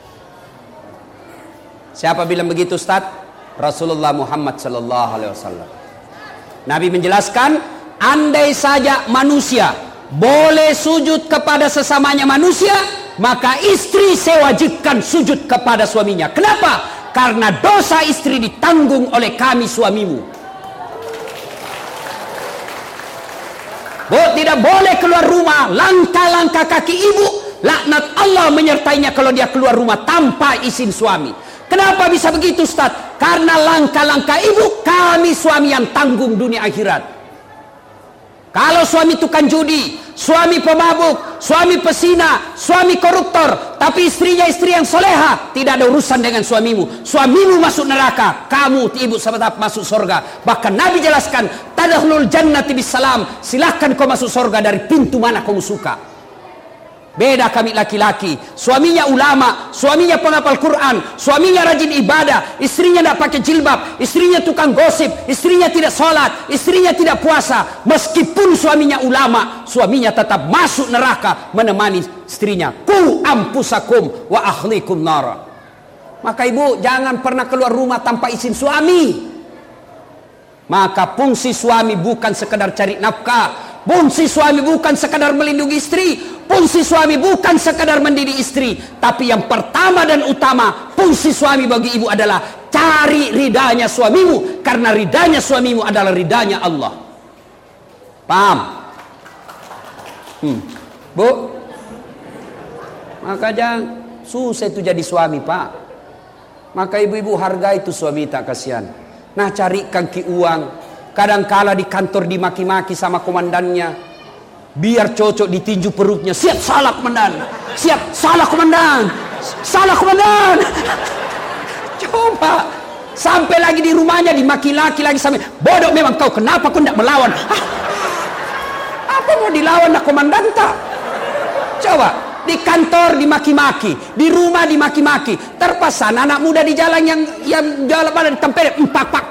Siapa bilang begitu Ustaz? Rasulullah Muhammad sallallahu alaihi wasallam. Nabi menjelaskan, andai saja manusia boleh sujud kepada sesamanya manusia, maka istri saya wajibkan sujud kepada suaminya. Kenapa? Karena dosa istri ditanggung oleh kami suamimu. Bu, tidak boleh keluar rumah langkah-langkah kaki ibu, laknat Allah menyertainya kalau dia keluar rumah tanpa izin suami. Kenapa bisa begitu, Ustaz? Karena langkah-langkah ibu kami suami yang tanggung dunia akhirat. Kalau suami tukang judi, suami pemabuk, suami pesina, suami koruptor, tapi istrinya istri yang soleha, tidak ada urusan dengan suamimu. Suamimu masuk neraka, kamu ibu tetap masuk surga. Bahkan Nabi jelaskan, tadkhulul jannati bisalam, silahkan kau masuk surga dari pintu mana kamu suka. Beda kami laki-laki, suaminya ulama, suaminya penghafal Quran, suaminya rajin ibadah, istrinya tidak pakai jilbab, istrinya tukang gosip, istrinya tidak sholat, istrinya tidak puasa. Meskipun suaminya ulama, suaminya tetap masuk neraka menemani istrinya. Ku ampusakum wa ahlikum nara. Maka ibu jangan pernah keluar rumah tanpa izin suami. Maka fungsi suami bukan sekedar cari nafkah, fungsi suami bukan sekedar melindungi istri, fungsi suami bukan sekadar mendidik istri, tapi yang pertama dan utama, fungsi suami bagi ibu adalah cari ridanya suamimu, karena ridanya suamimu adalah ridanya Allah. Paham? Hmm. Bu, maka jangan susah itu jadi suami, Pak. Maka ibu-ibu hargai itu suami, tak kasihan. Nah, carikan ki uang. Kadangkala di kantor dimaki-maki sama komandannya, biar cocok ditinju perutnya. Siap salah komandan, siap salah komandan, salah komandan. Coba sampai lagi di rumahnya dimaki laki lagi sampai bodoh memang kau, kenapa kau tidak melawan? Hah? Apa mau dilawan nak komandan tak? Coba di kantor dimaki-maki, di rumah dimaki-maki, terpasan anak muda di jalan yang yang jalan pada ditempel empak pak.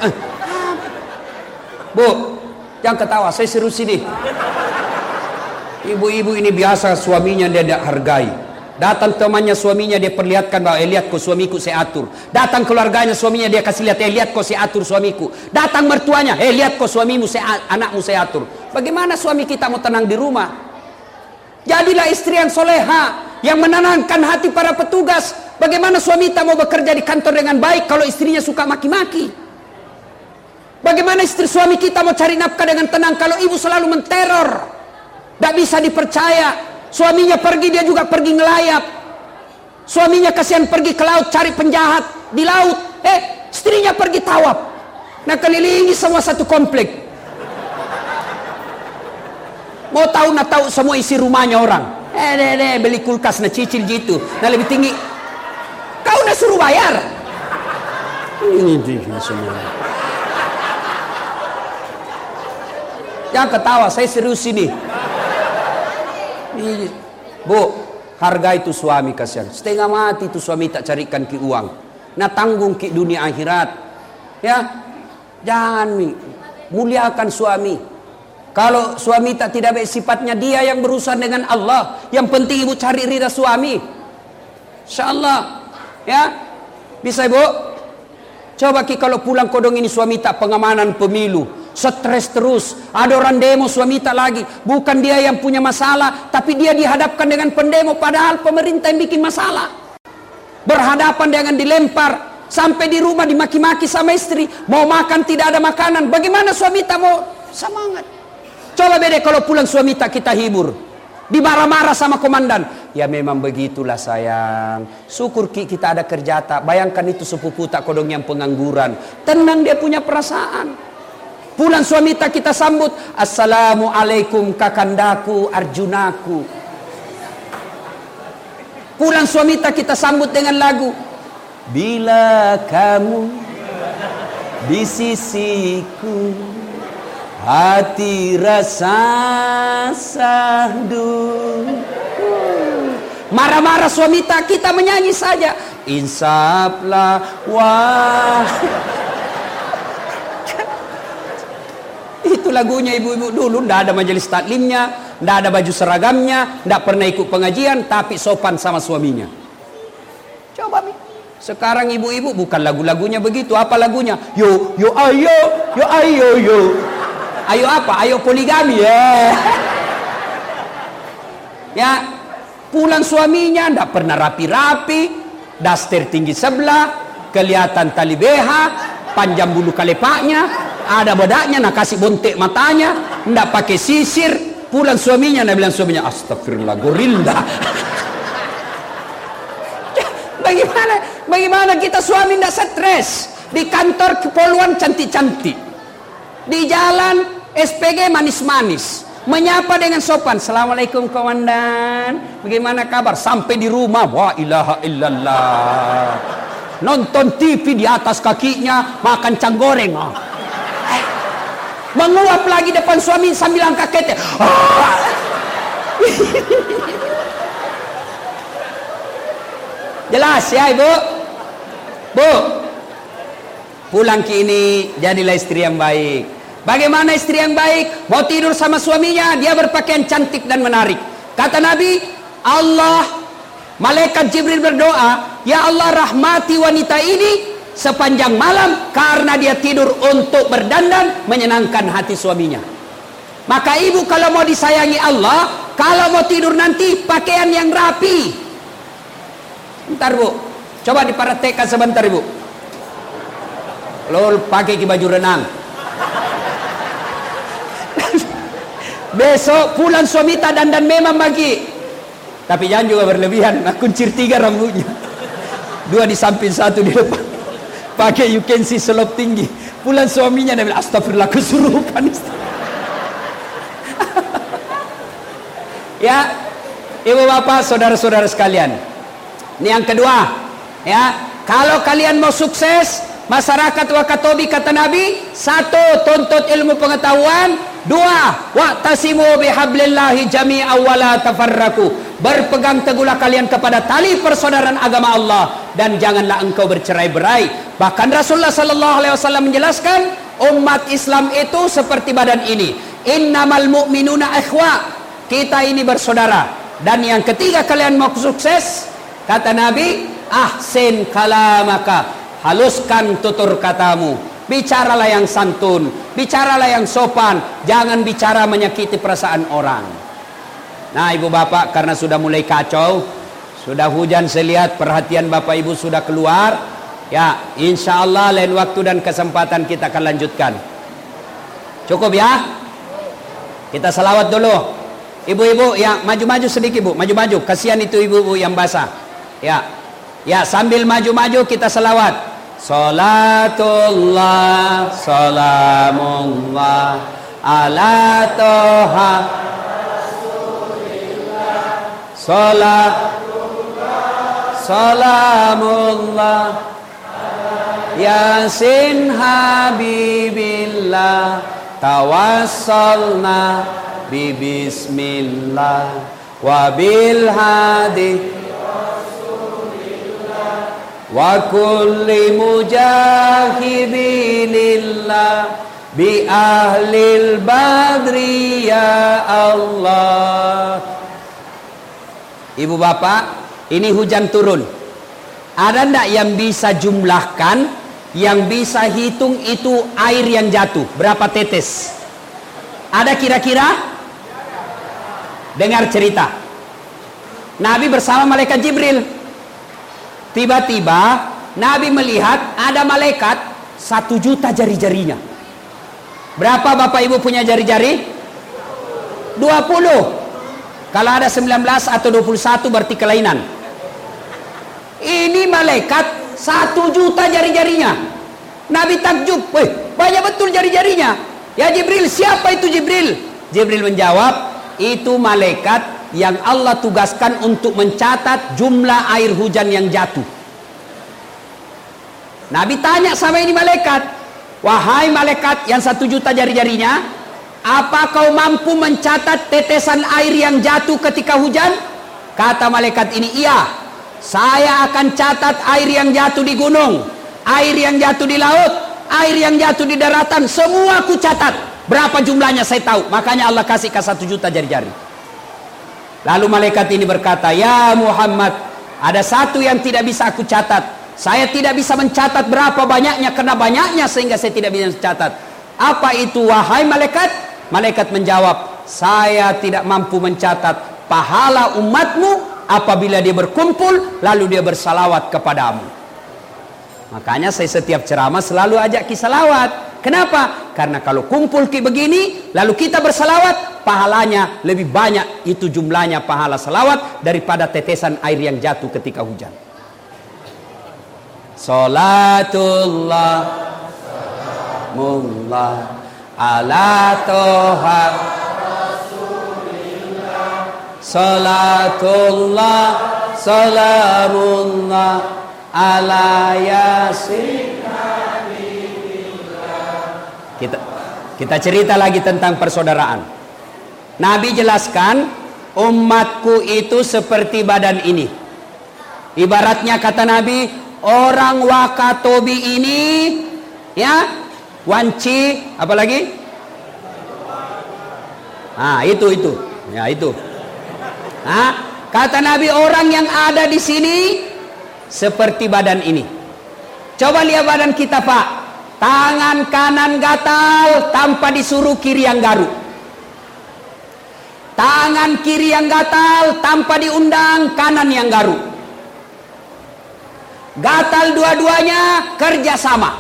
Bu, jangan ketawa, saya serius ini. Ibu-ibu ini biasa suaminya dia tidak hargai. Datang temannya suaminya dia perlihatkan bahwa eh, lihat kok suamiku saya atur. Datang keluarganya suaminya dia kasih lihat, eh lihat kok saya atur suamiku. Datang mertuanya, eh lihat kok suamimu saya, anakmu saya atur. Bagaimana suami kita mau tenang di rumah? Jadilah istri yang soleha, yang menenangkan hati para petugas. Bagaimana suami kita mau bekerja di kantor dengan baik kalau istrinya suka maki-maki? Bagaimana istri suami kita mau cari nafkah dengan tenang kalau ibu selalu menteror? Tidak bisa dipercaya. Suaminya pergi, dia juga pergi ngelayap. Suaminya kasihan pergi ke laut cari penjahat di laut. Eh, istrinya pergi tawaf. Nah, kelilingi semua satu komplek. Mau tahu nak tahu semua isi rumahnya orang. Eh, deh, deh, beli kulkas na cicil gitu. Nah, lebih tinggi. Kau nak suruh bayar. Ini dia semua. Jangan ketawa, saya serius ini. Bu, harga itu suami kasihan. Setengah mati itu suami tak carikan ki uang. Nah, tanggung ki dunia akhirat. Ya, jangan muliakan suami. Kalau suami tak tidak baik sifatnya, dia yang berurusan dengan Allah. Yang penting ibu cari ridha suami. Insyaallah, ya bisa ibu. Coba ki kalau pulang kodong ini suami tak pengamanan pemilu, stres terus, ada orang demo suami tak lagi, bukan dia yang punya masalah, tapi dia dihadapkan dengan pendemo, padahal pemerintah yang bikin masalah. Berhadapan dengan dilempar, sampai di rumah dimaki-maki sama istri, mau makan tidak ada makanan, bagaimana suami tak mau semangat? Coba beda kalau pulang suami tak kita hibur, dimarah-marah sama komandan. Ya memang begitulah sayang, syukur kita ada kerja tak. Bayangkan itu sepupu tak kodong yang pengangguran, tenang dia punya perasaan. Pulang suami tak kita sambut, assalamualaikum kakandaku arjunaku. Pulang suami tak kita sambut dengan lagu, bila kamu di sisiku, hati rasa sahdu. Marah-marah suami tak kita menyanyi saja, insaflah wah. Itu lagunya ibu-ibu dulu. Ndak ada majelis taklimnya, ndak ada baju seragamnya, ndak pernah ikut pengajian, tapi sopan sama suaminya. Coba mi. Sekarang ibu-ibu bukan lagu-lagunya begitu. Apa lagunya? Yo yo ayo, yo ayo yo. Ayo apa? Ayo poligami ya. Ya, pulang suaminya tidak pernah rapi-rapi, daster tinggi sebelah, kelihatan tali B H, panjang bulu kalepaknya, ada bedaknya, nak kasih bontek matanya, tidak pakai sisir. Pulang suaminya, nak bilang suaminya, astagfirullah, gorilla. Bagaimana? Bagaimana kita suami tidak stres? Di kantor kepoluan cantik-cantik, di jalan S P G manis-manis, menyapa dengan sopan, assalamualaikum komandan, bagaimana kabar? Sampai di rumah, wa ilaha illallah, nonton T V di atas kakinya, makan cang goreng, oh. eh, menguap lagi depan suami sambil angkat kete. Oh. Jelas ya ibu? Bu, pulang ke ini jadilah istri yang baik. Bagaimana istri yang baik? Mau tidur sama suaminya, dia berpakaian cantik dan menarik. Kata Nabi, Allah, malaikat Jibril berdoa, ya Allah rahmati wanita ini sepanjang malam karena dia tidur untuk berdandan menyenangkan hati suaminya. Maka ibu kalau mau disayangi Allah, kalau mau tidur nanti pakaian yang rapi. Bentar bu, coba dipraktekkan sebentar ibu. Lo pakai baju renang. Besok pulang suami tak dandan memang bagi, tapi jangan juga berlebihan. Nah, kuncir tiga rambutnya, dua di samping satu di depan, pakai you can see selop tinggi. Pulang suaminya dia bilang astagfirullah kesurupan. Ya ibu bapak saudara-saudara sekalian, ini yang kedua ya, kalau kalian mau sukses masyarakat Wakatobi, kata Nabi, satu, tuntut ilmu pengetahuan. Dua, wa'tasimu bihablillahi jami'a wa la tafarraku. Berpegang teguhlah kalian kepada tali persaudaraan agama Allah dan janganlah engkau bercerai-berai. Bahkan Rasulullah sallallahu alaihi wasallam menjelaskan, umat Islam itu seperti badan ini. Innamal mu'minuna ikhwa. Kita ini bersaudara. Dan yang ketiga, kalian mau sukses, kata Nabi, ahsin kalamaka. Haluskan tutur katamu. Bicaralah yang santun, bicaralah yang sopan, jangan bicara menyakiti perasaan orang. Nah ibu bapak, karena sudah mulai kacau, sudah hujan, saya lihat perhatian bapak ibu sudah keluar. Ya, insya Allah lain waktu dan kesempatan kita akan lanjutkan. Cukup ya? Kita salawat dulu. Ibu-ibu ya maju-maju sedikit bu, maju-maju. Kasihan itu ibu-ibu yang basah. Ya, ya sambil maju-maju kita salawat. Salatullah, salamullah, ala toha, salatullah, salamullah, yasin habibillah, tawassalna bibismillah, wabil hadi, wa kulli mujahidinillah bi ahlil badri ya Allah. Ibu bapak, ini hujan turun. Ada ndak yang bisa jumlahkan, yang bisa hitung itu air yang jatuh berapa tetes? Ada kira-kira? Dengar cerita. Nabi bersama malaikat Jibril. Tiba-tiba Nabi melihat ada malaikat satu juta jari-jarinya. Berapa bapak ibu punya jari-jari? dua puluh. Kalau ada sembilan belas atau dua puluh satu berarti kelainan. Ini malaikat satu juta jari-jarinya. Nabi takjub, weh banyak betul jari-jarinya. Ya Jibril, siapa itu Jibril? Jibril menjawab, itu malaikat yang Allah tugaskan untuk mencatat jumlah air hujan yang jatuh. Nabi tanya sama ini malaikat, wahai malaikat yang satu juta jari-jarinya, apa kau mampu mencatat tetesan air yang jatuh ketika hujan? Kata malaikat ini, iya, saya akan catat air yang jatuh di gunung, air yang jatuh di laut, air yang jatuh di daratan, semua aku catat. Berapa jumlahnya saya tahu, makanya Allah kasih ke satu juta jari-jari. Lalu malaikat ini berkata, ya Muhammad, ada satu yang tidak bisa aku catat. Saya tidak bisa mencatat berapa banyaknya, karena banyaknya sehingga saya tidak bisa mencatat. Apa itu wahai malaikat? Malaikat menjawab, saya tidak mampu mencatat pahala umatmu apabila dia berkumpul lalu dia bersalawat kepadamu. Makanya saya setiap ceramah selalu ajak ki salawat. Kenapa? Karena kalau kumpul ki begini lalu kita bersalawat, pahalanya lebih banyak, itu jumlahnya pahala salawat daripada tetesan air yang jatuh ketika hujan. Salatullah salamullah ala toha salatullah salamullah ala yasin. Kita kita cerita lagi tentang persaudaraan. Nabi jelaskan, umatku itu seperti badan ini. Ibaratnya kata Nabi, orang Wakatobi ini, ya, wanci, apalagi? Ah, itu itu, ya itu. Ah, kata Nabi, orang yang ada di sini seperti badan ini. Coba lihat badan kita, Pak. Tangan kanan gatal tanpa disuruh kiri yang garuk. Tangan kiri yang gatal tanpa diundang kanan yang garuk. Gatal dua-duanya kerja sama.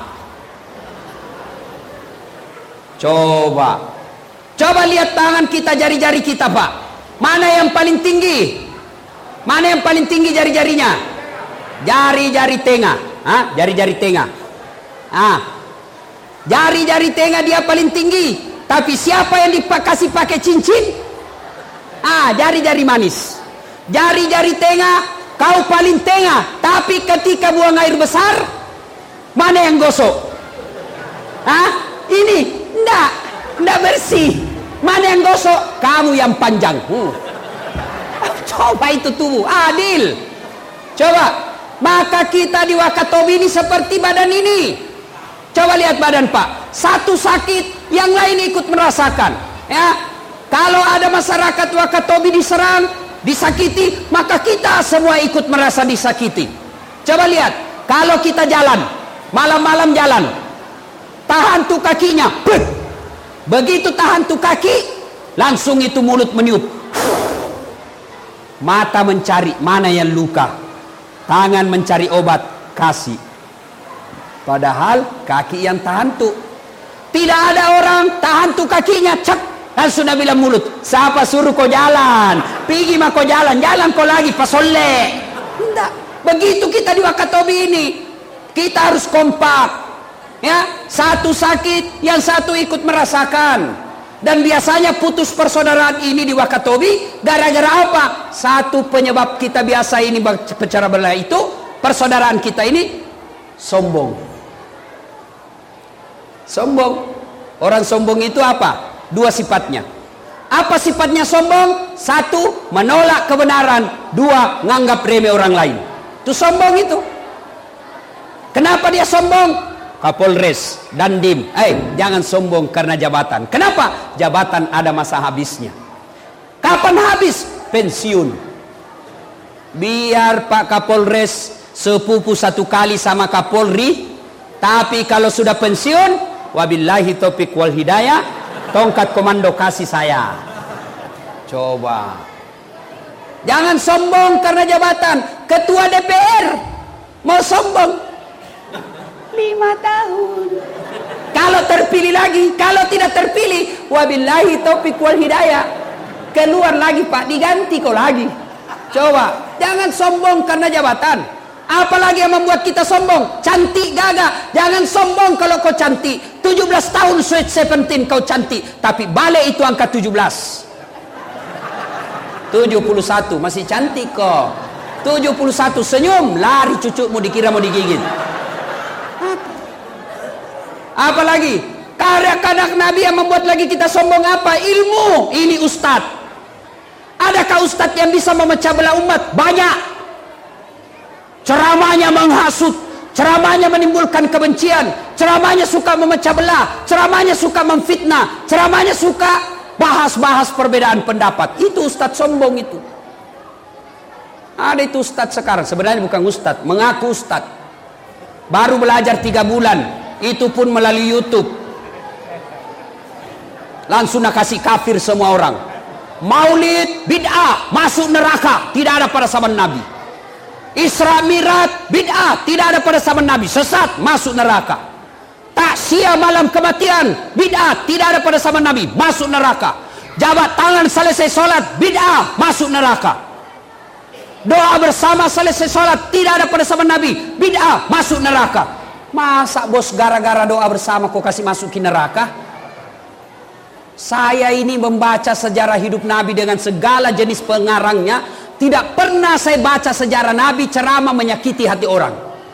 Coba Coba lihat tangan kita, jari-jari kita, Pak. Mana yang paling tinggi? Mana yang paling tinggi jari-jarinya? Jari-jari tengah. Hah? Jari-jari tengah. Ah, jari-jari tengah dia paling tinggi. Tapi siapa yang dikasih pakai cincin? Ah, jari-jari manis. Jari-jari tengah, kau paling tengah. Tapi ketika buang air besar, mana yang gosok? Ah, ini enggak, enggak bersih. Mana yang gosok? Kamu yang panjang. Hmm. Coba itu tubuh adil. Coba. Maka kita di Wakatobi ini seperti badan ini. Coba lihat badan, Pak. Satu sakit, yang lain ikut merasakan. Ya, kalau ada masyarakat Wakatobi diserang, disakiti, maka kita semua ikut merasa disakiti. Coba lihat, kalau kita jalan, malam-malam jalan, tahan tuh kakinya, Beuh! Begitu tahan tuh kaki, langsung itu mulut meniup, mata mencari mana yang luka, tangan mencari obat, kasih. Padahal kaki yang tahan tuh. Tidak ada orang tahan tuh kakinya, cek, langsung Nabi bilang mulut, siapa suruh kau jalan? Pergi mah kau jalan, jalan kau lagi pasole. Enggak. Begitu kita di Wakatobi ini, kita harus kompak. Ya, satu sakit, yang satu ikut merasakan. Dan biasanya putus persaudaraan ini di Wakatobi gara-gara apa? Satu penyebab kita biasa ini pecah belah itu, persaudaraan kita ini sombong. Sombong. Orang sombong itu apa? Dua sifatnya. Apa sifatnya sombong? Satu, menolak kebenaran. Dua, nganggap remeh orang lain. Itu sombong itu. Kenapa dia sombong? Kapolres, Dandim, eh jangan sombong karena jabatan. Kenapa? Jabatan ada masa habisnya. Kapan habis? Pensiun. Biar Pak Kapolres sepupu satu kali sama Kapolri, tapi kalau sudah pensiun, wabillahi taufiq wal hidayah, tongkat komando kasih saya. Coba. Jangan sombong karena jabatan. Ketua D P R mau sombong lima tahun. Kalau terpilih lagi, kalau tidak terpilih, wabillahi taufiq wal hidayah, keluar lagi Pak, diganti kau lagi. Coba, jangan sombong karena jabatan. Apalagi yang membuat kita sombong? Cantik gagah. Jangan sombong kalau kau cantik. tujuh belas tahun sweet seventeen kau cantik, tapi balik itu angka tujuh belas. tujuh puluh satu masih cantik kok. tujuh puluh satu senyum, lari cucukmu dikira mau digigit. Apalagi karya-karya Nabi yang membuat lagi kita sombong apa? Ilmu. Ini ustad. Adakah ustad yang bisa memecah belah umat? Banyak. Ceramahnya menghasut, ceramahnya menimbulkan kebencian, ceramahnya suka memecah belah, ceramahnya suka memfitnah, ceramahnya suka bahas-bahas perbedaan pendapat. Itu ustad sombong itu. Ada itu ustad sekarang, sebenarnya bukan ustad, mengaku ustad. Baru belajar tiga bulan. Itu pun melalui YouTube. Langsung nak kasih kafir semua orang. Maulid bid'ah, masuk neraka, tidak ada pada zaman Nabi. Isra Mi'raj bid'ah, tidak ada pada zaman Nabi, sesat, masuk neraka. Takziah malam kematian bid'ah, tidak ada pada zaman Nabi, masuk neraka. Jabat tangan selesai sholat bid'ah, masuk neraka. Doa bersama selesai sholat tidak ada pada zaman Nabi, bid'ah, masuk neraka. Masa bos gara-gara doa bersama kau kasih masukin neraka? Saya ini membaca sejarah hidup Nabi dengan segala jenis pengarangnya. Tidak pernah saya baca sejarah Nabi ceramah menyakiti hati orang.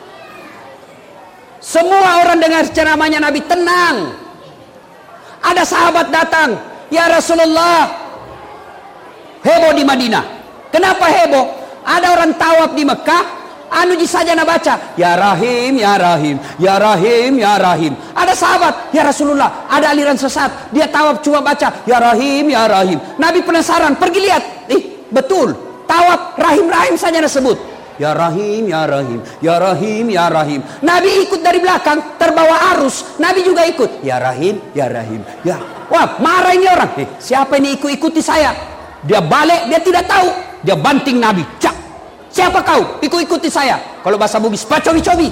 Semua orang dengar ceramahnya Nabi tenang. Ada sahabat datang, ya Rasulullah, heboh di Madinah. Kenapa heboh? Ada orang tawaf di Mekah, anu saja nak baca, ya Rahim, ya Rahim, ya Rahim, ya Rahim. Ada sahabat, ya Rasulullah, ada aliran sesat, dia tawaf cuma baca, ya Rahim, ya Rahim. Nabi penasaran, pergi lihat, ih betul, tawaf Rahim, Rahim saja disebut, ya Rahim, ya Rahim, ya Rahim, ya Rahim. Nabi ikut dari belakang, terbawa arus, Nabi juga ikut, ya Rahim, ya Rahim, ya. Wah, marah ini orang, eh, siapa ini ikut-ikuti saya? Dia balik, dia tidak tahu, dia banting Nabi, cak. Siapa kau? Ikut-ikuti saya. Kalau bahasa Bugis, pacobi-cobi.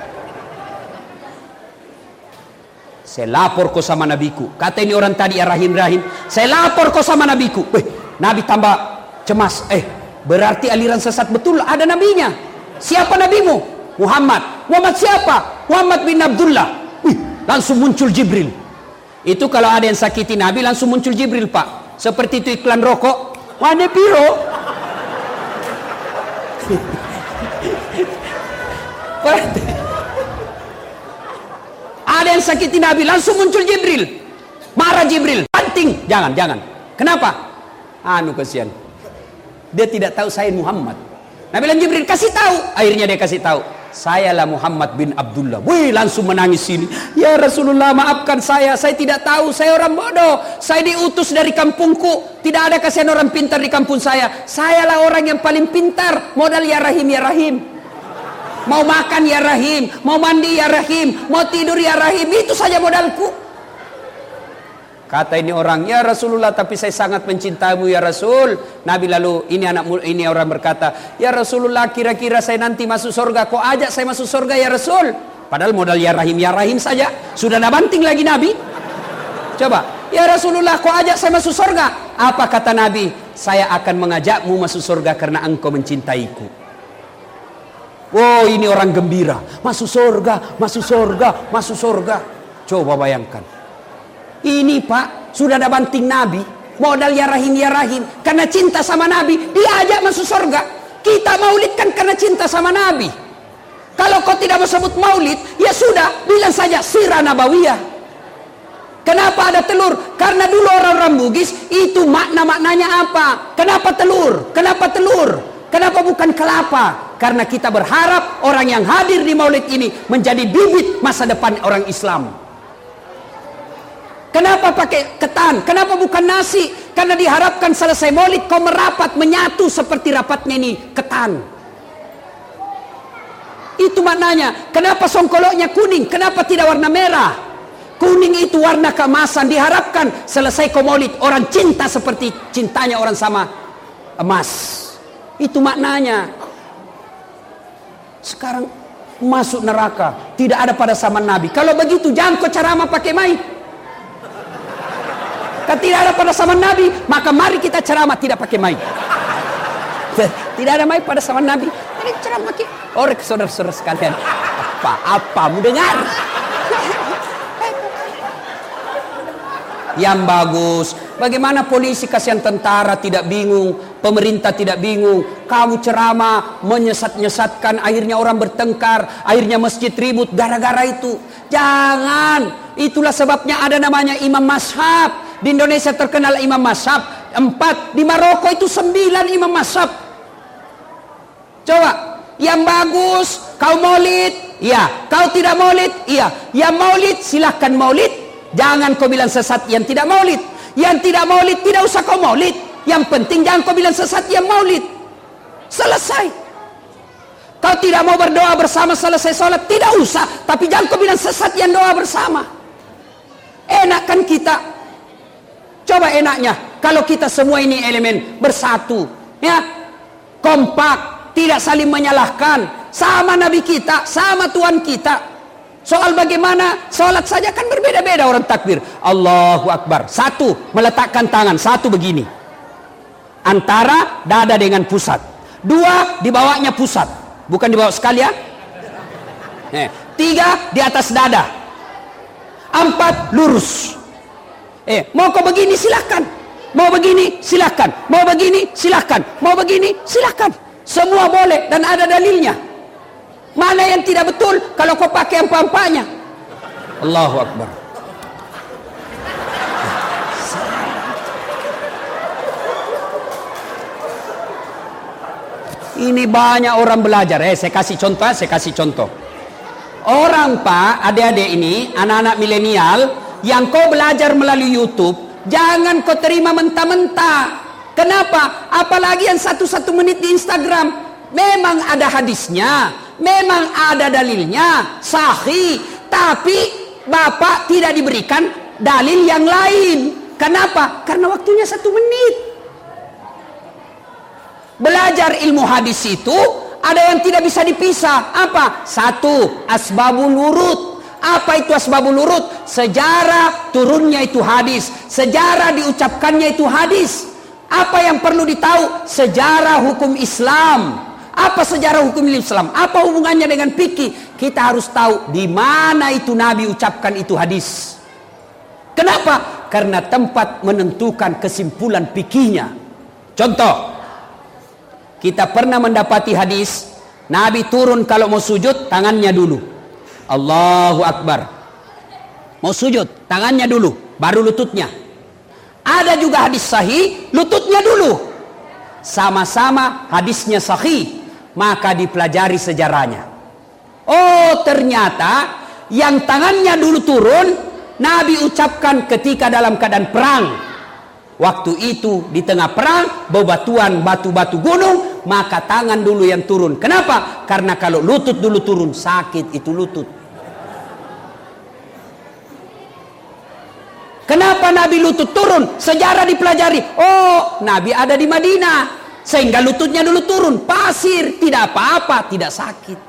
Saya lapor kau sama nabiku. Kata ini orang tadi ya Rahim-Rahim. Saya lapor kau sama nabiku. Eh, Nabi tambah cemas. Eh, berarti aliran sesat betul ada nabinya. Siapa nabimu? Muhammad. Muhammad siapa? Muhammad bin Abdullah. Wih, langsung muncul Jibril. Itu kalau ada yang sakiti Nabi langsung muncul Jibril, Pak. Seperti itu iklan rokok. Wane piro? Ada yang sakiti Nabi langsung muncul Jibril, marah Jibril, banting, jangan jangan. Kenapa? Anu kasihan, dia tidak tahu saya Muhammad. Nabi bilang Jibril kasih tahu, akhirnya dia kasih tahu, sayalah Muhammad bin Abdullah. Wih, langsung menangis sini. Ya Rasulullah, maafkan saya, saya tidak tahu, saya orang bodoh, saya diutus dari kampungku, tidak ada kasihan orang pintar di kampung saya. Sayalah orang yang paling pintar, modal ya Rahim ya Rahim. Mau makan ya Rahim, mau mandi ya Rahim, mau tidur ya Rahim, itu saja modalku. Kata ini orang, ya Rasulullah, tapi saya sangat mencintaimu ya Rasul. Nabi lalu, ini anak ini orang berkata, ya Rasulullah, kira-kira saya nanti masuk surga, kok ajak saya masuk surga ya Rasul? Padahal modal ya Rahim ya Rahim saja, sudah nak banting lagi Nabi. Coba, ya Rasulullah, kok ajak saya masuk surga? Apa kata Nabi? Saya akan mengajakmu masuk surga karena engkau mencintaiku. Oh, ini orang gembira, masuk surga, masuk surga, masuk surga. Coba bayangkan. Ini Pak, sudah ada banting Nabi, modal ya Rahim ya Rahim, karena cinta sama Nabi, diajak masuk surga. Kita maulid kan karena cinta sama Nabi. Kalau kau tidak mau sebut maulid, ya sudah, bilang saja sirah nabawiyah. Kenapa ada telur? Karena dulu orang-orang Bugis, itu makna-maknanya apa? Kenapa telur? Kenapa telur? Kenapa bukan kelapa? Karena kita berharap orang yang hadir di maulid ini menjadi bibit masa depan orang Islam. Kenapa pakai ketan? Kenapa bukan nasi? Karena diharapkan selesai maulid kau merapat, menyatu seperti rapatnya ini ketan. Itu maknanya. Kenapa songkoloknya kuning? Kenapa tidak warna merah? Kuning itu warna keemasan. Diharapkan selesai kau maulid orang cinta seperti cintanya orang sama emas. Itu maknanya. Sekarang masuk neraka. Tidak ada pada zaman Nabi. Kalau begitu jangan kau ceramah pakai mic. Tidak ada pada zaman Nabi, maka mari kita ceramah tidak pakai mic. Tidak ada mic pada zaman Nabi, ini ceramah pakai. Oh, saudara-saudara sekalian, apa apa mau dengar? Yang bagus. Bagaimana polisi kasihan tentara tidak bingung, pemerintah tidak bingung. Kamu ceramah menyesat-nyesatkan, akhirnya orang bertengkar, akhirnya masjid ribut gara-gara itu. Jangan. Itulah sebabnya ada namanya imam mazhab. Di Indonesia terkenal imam mazhab empat, di Maroko itu sembilan imam mazhab. Coba, yang bagus, kau maulid, iya. Kau tidak maulid, iya. Yang maulid, silahkan maulid. Jangan kau bilang sesat yang tidak maulid. Yang tidak maulid, tidak usah kau maulid. Yang penting jangan kau bilang sesat yang maulid. Selesai. Kau tidak mau berdoa bersama selesai sholat, tidak usah. Tapi jangan kau bilang sesat yang doa bersama. Enak kan kita? Coba enaknya kalau kita semua ini elemen bersatu, ya, kompak, tidak saling menyalahkan, sama Nabi kita, sama Tuhan kita. Soal bagaimana sholat saja kan berbeda-beda orang takbir. Allahu Akbar. Satu, meletakkan tangan, satu begini, antara dada dengan pusat. Dua, dibawanya pusat, bukan dibawa sekali ya. Eh, tiga, di atas dada. Empat, lurus. Eh, mau kau begini silahkan, mau begini silahkan, mau begini silahkan, mau begini silahkan. Semua boleh dan ada dalilnya. Mana yang tidak betul kalau kau pakai empat-empatnya? Allahu Akbar. Ini banyak orang belajar. Eh, saya kasih contoh, saya kasih contoh. Orang pak, adik-adik ini, anak-anak milenial, yang kau belajar melalui YouTube, jangan kau terima mentah-mentah. Kenapa? Apalagi yang satu-satu menit di Instagram. Memang ada hadisnya, memang ada dalilnya, sahih. Tapi bapak tidak diberikan dalil yang lain. Kenapa? Karena waktunya satu menit. Belajar ilmu hadis itu ada yang tidak bisa dipisah. Apa? Satu, asbabul wurud. Apa itu asbabul wurud? Sejarah turunnya itu hadis, sejarah diucapkannya itu hadis. Apa yang perlu ditahu? Sejarah hukum Islam. Apa sejarah hukum Islam? Apa hubungannya dengan fikih? Kita harus tahu di mana itu Nabi ucapkan itu hadis. Kenapa? Karena tempat menentukan kesimpulan fikihnya. Contoh, kita pernah mendapati hadis Nabi turun kalau mau sujud tangannya dulu. Allahu Akbar. Mau sujud tangannya dulu, baru lututnya. Ada juga hadis sahih, lututnya dulu. Sama-sama hadisnya sahih, maka dipelajari sejarahnya. Oh, ternyata yang tangannya dulu turun Nabi ucapkan ketika dalam keadaan perang. Waktu itu di tengah perang, bebatuan batu-batu gunung, maka tangan dulu yang turun. Kenapa? Karena kalau lutut dulu turun, sakit itu lutut. Kenapa Nabi lutut turun? Sejarah dipelajari. Oh, Nabi ada di Madinah, sehingga lututnya dulu turun. Pasir, tidak apa-apa, tidak sakit.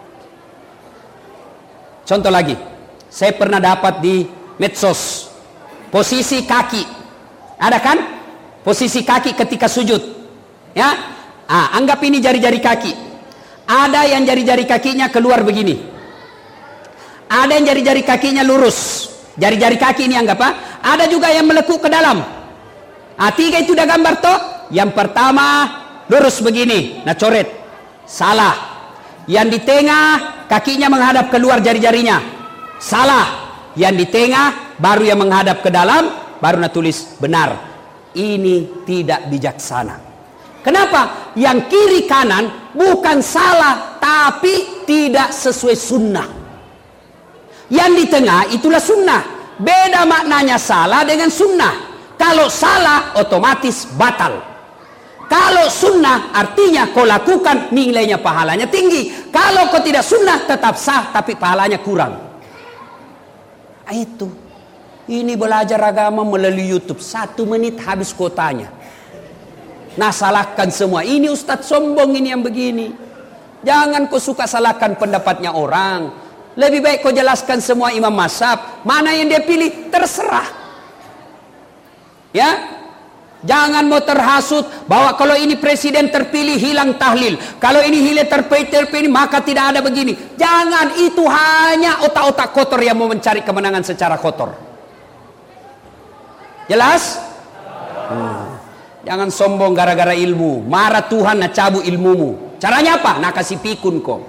Contoh lagi, saya pernah dapat di medsos posisi kaki. Ada kan? Posisi kaki ketika sujud. Ya, ah, anggap ini jari-jari kaki. Ada yang jari-jari kakinya keluar begini. Ada yang jari-jari kakinya lurus. Jari-jari kaki ini anggap apa? Ada juga yang melekuk ke dalam. Ah, tiga itu udah gambar toh. Yang pertama lurus begini, nah coret. Salah. Yang di tengah kakinya menghadap keluar jari-jarinya. Salah. Yang di tengah baru yang menghadap ke dalam, baru nak tulis benar. Ini tidak bijaksana. Kenapa? Yang kiri kanan bukan salah, tapi tidak sesuai sunnah. Yang di tengah itulah sunnah. Beda maknanya salah dengan sunnah. Kalau salah otomatis batal. Kalau sunnah artinya kau lakukan nilainya pahalanya tinggi. Kalau kau tidak sunnah tetap sah tapi pahalanya kurang. Itu. Ini belajar agama melalui YouTube. Satu menit habis kotanya. Nah, salahkan semua. Ini ustadz sombong ini yang begini. Jangan kau suka salahkan pendapatnya orang. Lebih baik kau jelaskan semua imam mazhab. Mana yang dia pilih terserah. Ya. Jangan mau terhasut bahwa kalau ini presiden terpilih hilang tahlil. Kalau ini hilang terpilih, terpilih maka tidak ada begini. Jangan, itu hanya otak-otak kotor yang mau mencari kemenangan secara kotor. Jelas? Hmm. Jangan sombong gara-gara ilmu. Marah Tuhan nak cabut ilmumu. Caranya apa? Nak kasih pikun kok.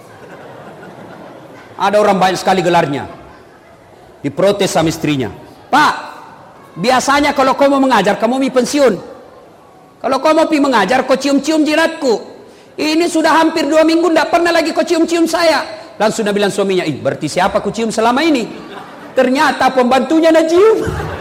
Ada orang banyak sekali gelarnya. Diprotes sama istrinya. Pak, biasanya kalau kau mau mengajar, kamu mau pensiun. Kalau kau mau pi mengajar, kau cium-cium jiratku. Ini sudah hampir dua minggu tidak pernah lagi kau cium-cium saya. Langsung dia bilang suaminya, ih berarti siapa ku cium selama ini? Ternyata pembantunya nak cium.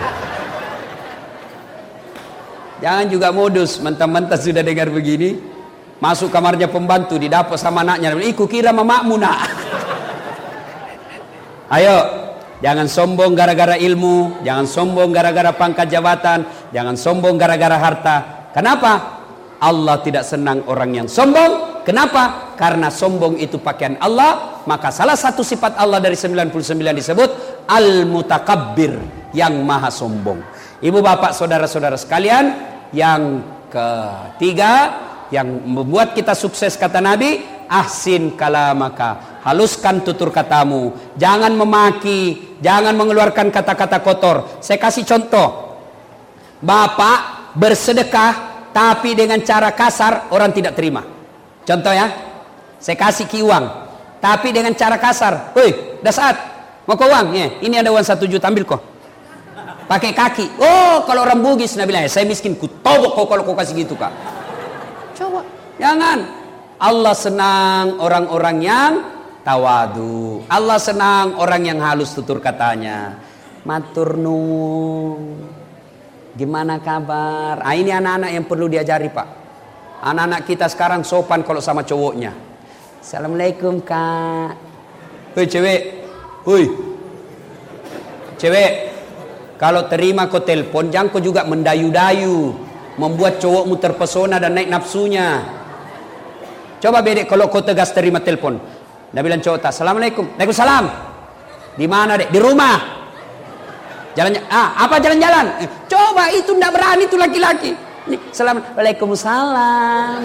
Jangan juga modus, mentah-mentah sudah dengar begini, masuk kamarnya pembantu, didapuk sama anaknya. Ih ku kira mamamu nak. Ayo, Jangan sombong gara-gara ilmu, jangan sombong gara-gara pangkat jabatan, jangan sombong gara-gara harta. Kenapa? Allah tidak senang orang yang sombong. Kenapa? Karena sombong itu pakaian Allah. Maka salah satu sifat Allah dari sembilan puluh sembilan disebut Al-Mutakabbir, yang maha sombong. Ibu bapak saudara-saudara sekalian, yang ketiga yang membuat kita sukses kata Nabi, ahsin kalamaka, haluskan tutur katamu, jangan memaki, jangan mengeluarkan kata-kata kotor. Saya kasih contoh, bapak bersedekah tapi dengan cara kasar, orang tidak terima. Contoh ya, saya kasih ki uang tapi dengan cara kasar, woi dah saat mau ke uang ya, ini ada uang satu juta, ambil kok, pakai kaki. Oh, kalau orang Bugis Nabi bilang, saya miskin, ku tobok kau kalau kau kasih gitu kak. Coba, jangan. Allah senang orang-orang yang tawadu. Allah senang orang yang halus tutur katanya. Matur nuwun. Gimana kabar? Ah, ini anak-anak yang perlu diajari pak. Anak-anak kita sekarang sopan kalau sama cowoknya. Assalamualaikum kak. Hei cewek, hei cewek, kalau terima kau telepon, jangan kau juga mendayu-dayu, membuat cowokmu terpesona dan naik nafsunya. Coba bedek kalau kau tegas terima telepon. Dia bilang cowok tak, Assalamualaikum. Waalaikumsalam. Di mana dek? Di rumah. Jalan, ah apa jalan-jalan? Eh, coba itu ndak berani tuh laki-laki. Assalamualaikum. Waalaikumsalam.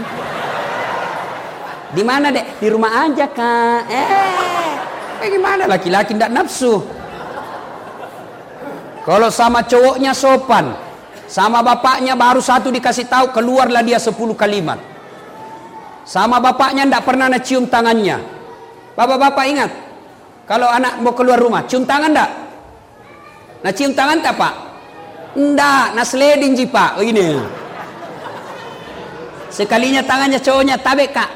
Di mana dek? Di rumah aja kak. Eh, bagaimana laki-laki ndak nafsu? Kalau sama cowoknya sopan, sama bapaknya baru satu dikasih tahu, keluarlah dia sepuluh kalimat. Sama bapaknya ndak pernah nak cium tangannya. Bapak-bapak ingat, kalau anak mau keluar rumah, cium tangan ndak? Nah cium tangan tak pak? Ndak, nah sliding ji pak. Oh, ini. Sekalinya tangannya cowoknya tabek kak.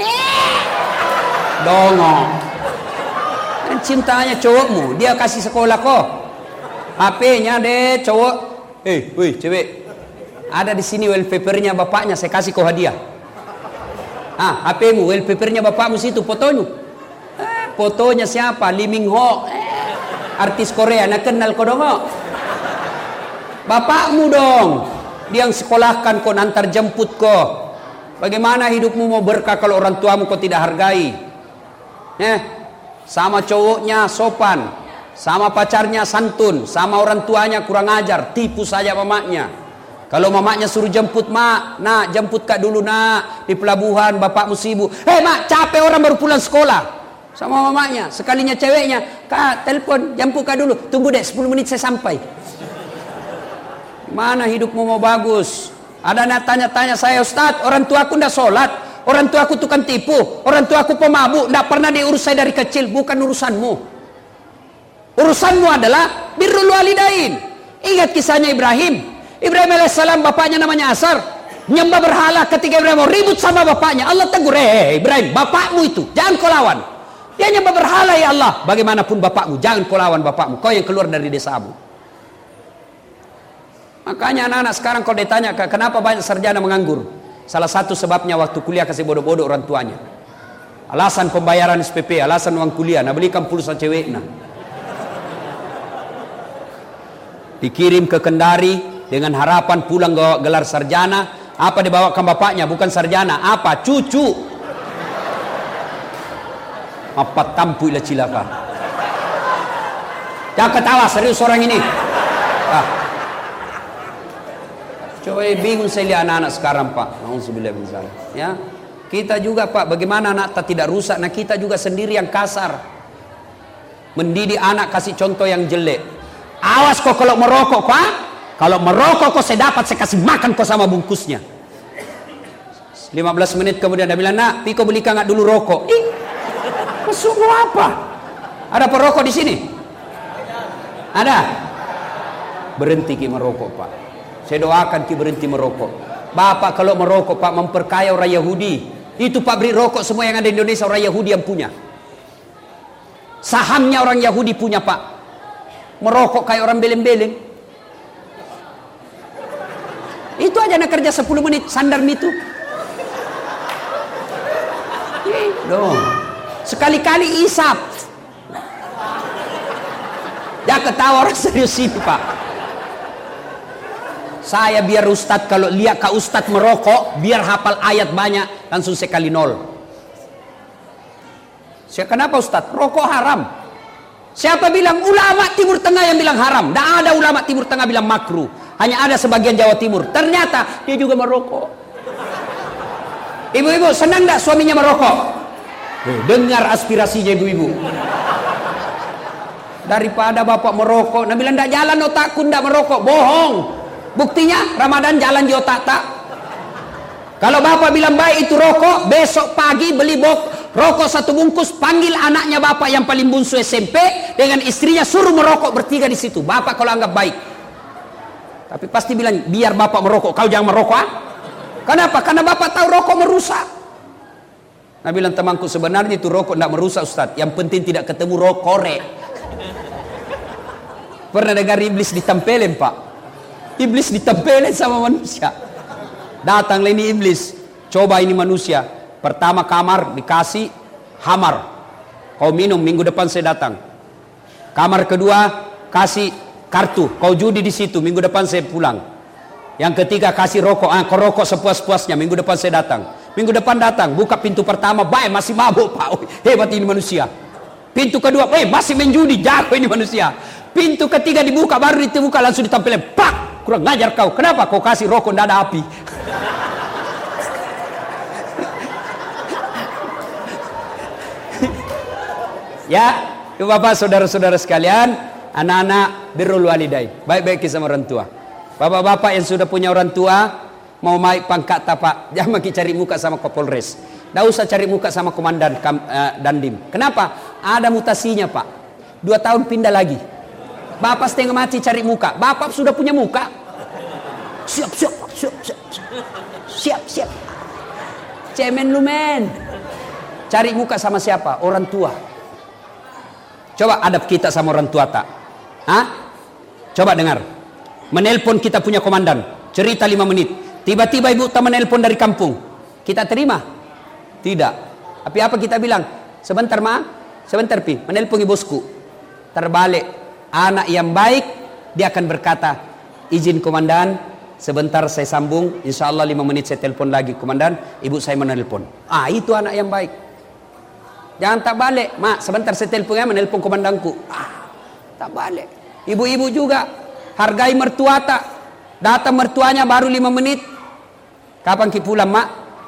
Dongong. Dan cium tangannya cowokmu, dia kasih sekolah kok. H P-nya deh cowok. Eh, woi cewek, ada di sini wallpapernya bapaknya, saya kasih kau hadiah. Ah, H P-mu, wallpapernya bapakmu situ, fotonya. Eh, fotonya siapa? Lee Min Ho, eh, artis Korea, nak kenal kau dong? Bapakmu dong, dia yang sekolahkan kau, nantar jemput kau. Bagaimana hidupmu mau berkah kalau orang tuamu kau tidak hargai? Eh, sama cowoknya sopan, sama pacarnya santun, sama orang tuanya kurang ajar, tipu saja mamaknya. Kalau mamaknya suruh jemput, mak, nak jemput kak dulu nak di pelabuhan, bapakmu sibuk. Hei mak, capek orang baru pulang sekolah. Sama mamaknya, sekalinya ceweknya, kak telepon, jemput kak dulu, tunggu deh sepuluh menit saya sampai. Mana hidupmu mau bagus? Ada anak tanya-tanya saya, Ustaz, orang tuaku ndak sholat, orang tuaku tukang tipu, orang tuaku pemabuk, ndak pernah diurus saya dari kecil. Bukan urusanmu. Urusanmu adalah birrul walidain. Ingat kisahnya Ibrahim. Ibrahim alaihissalam bapaknya namanya Azar, nyembah berhala. Ketika Ibrahim mau ribut sama bapaknya, Allah tegur, eh Ibrahim, bapakmu itu jangan kau lawan. Dia nyembah berhala, ya Allah. Bagaimanapun bapakmu, jangan kau lawan bapakmu. Kau yang keluar dari desamu. Makanya anak-anak sekarang kalau ditanya kenapa banyak sarjana menganggur, salah satu sebabnya waktu kuliah kasih bodoh-bodoh orang tuanya. Alasan pembayaran S P P, alasan uang kuliah, nah belikan pulsa cewek nah. Dikirim ke Kendari dengan harapan pulang gelar sarjana. Apa dibawakan bapaknya? Bukan sarjana, apa? Cucu. Apa tampu ila cilaka. Jangan ketawa, serius orang ini. Ah. Coba bingung saya lihat anak-anak sekarang pak. Nauzubillah min zalik. Ya, kita juga pak. Bagaimana anak tak tidak rusak? Nah kita juga sendiri yang kasar. Mendidik anak kasih contoh yang jelek. Awas kok kalau merokok pak. Kalau merokok kok saya dapat saya kasih makan kok sama bungkusnya. lima belas menit kemudian dia bilang, nak, Piko belikan nggak dulu rokok? Ih, masuk mau apa? Ada perokok di sini? Ada? Berhenti ki merokok pak. Saya doakan ki berhenti merokok. Bapak kalau merokok pak memperkaya orang Yahudi. Itu pabrik rokok semua yang ada di Indonesia orang Yahudi yang punya. Sahamnya orang Yahudi punya pak. Merokok kayak orang beleng-beleng. Itu aja nak kerja sepuluh menit sandar itu. Dong. Sekali-kali isap. Dah ketawa orang serius ini, Pak. Saya biar Ustadz kalau lihat Kak Ustadz merokok, biar hafal ayat banyak, langsung sekali nol. Saya kenapa Ustadz? Rokok haram. Siapa bilang? Ulama Timur Tengah yang bilang haram. Tidak ada ulama Timur Tengah bilang makruh. Hanya ada sebagian Jawa Timur. Ternyata dia juga merokok. Ibu-ibu senang tidak suaminya merokok? Dengar aspirasinya ibu-ibu. Daripada bapak merokok, Nabi bilang tidak jalan otakku tidak merokok. Bohong. Buktinya Ramadan jalan di otak tak. Kalau bapak bilang baik itu rokok, besok pagi beli bok rokok satu bungkus, panggil anaknya bapak yang paling bungsu S M P dengan istrinya, suruh merokok bertiga di situ. Bapak kalau anggap baik. Tapi pasti bilang biar bapak merokok, kau jangan merokok. Ah? Kenapa? Karena bapak tahu rokok merusak. Nabi bilang temanku sebenarnya itu rokok tidak merusak Ustaz. Yang penting tidak ketemu rokok korek. Pernah dengar iblis ditempelin Pak? Iblis ditempelin sama manusia. Datanglah ini iblis. Coba ini manusia. Pertama kamar dikasih hamar. Kau minum, minggu depan saya datang. Kamar kedua kasih kartu. Kau judi di situ, minggu depan saya pulang. Yang ketiga kasih rokok. Ah, kau rokok sepuas-puasnya, minggu depan saya datang. Minggu depan datang, buka pintu pertama, baik masih mabuk Pak. Oh, hebat ini manusia. Pintu kedua, eh masih menjudi, jago ini manusia. Pintu ketiga dibuka, baru dibuka langsung ditampilin, pak. Kurang ngajar kau. Kenapa kau kasih rokok tidak ada api? Ya, Bapak, saudara-saudara sekalian, anak-anak birrul walidain, baik-baik sama orang tua. Bapak-bapak yang sudah punya orang tua, mau naik pangkat tapak, jangan kita cari muka sama Kapolres. Tidak usah cari muka sama Komandan uh, Dandim. Kenapa? Ada mutasinya Pak. Dua tahun pindah lagi. Bapak setengah mati cari muka. Bapak sudah punya muka. Siap, siap, siap, siap, siap, siap. Cemen lu men. Cari muka sama siapa? Orang tua. Coba adab kita sama orang tua tak? Hah? Coba dengar. Menelpon kita punya komandan. Cerita lima menit. Tiba-tiba ibu tak menelpon dari kampung. Kita terima? Tidak. Tapi apa kita bilang? Sebentar ma, sebentar pi. Menelpon bosku. Terbalik. Anak yang baik, dia akan berkata, izin komandan, sebentar saya sambung, insya Allah lima menit saya telepon lagi komandan, ibu saya menelpon. Ah, itu anak yang baik. Jangan tak balik, mak sebentar saya telepon ya, menelpon komandanku. Ah, tak balik. Ibu-ibu juga, hargai mertua tak. Datang mertuanya baru lima menit. Kapan ki pulang mak?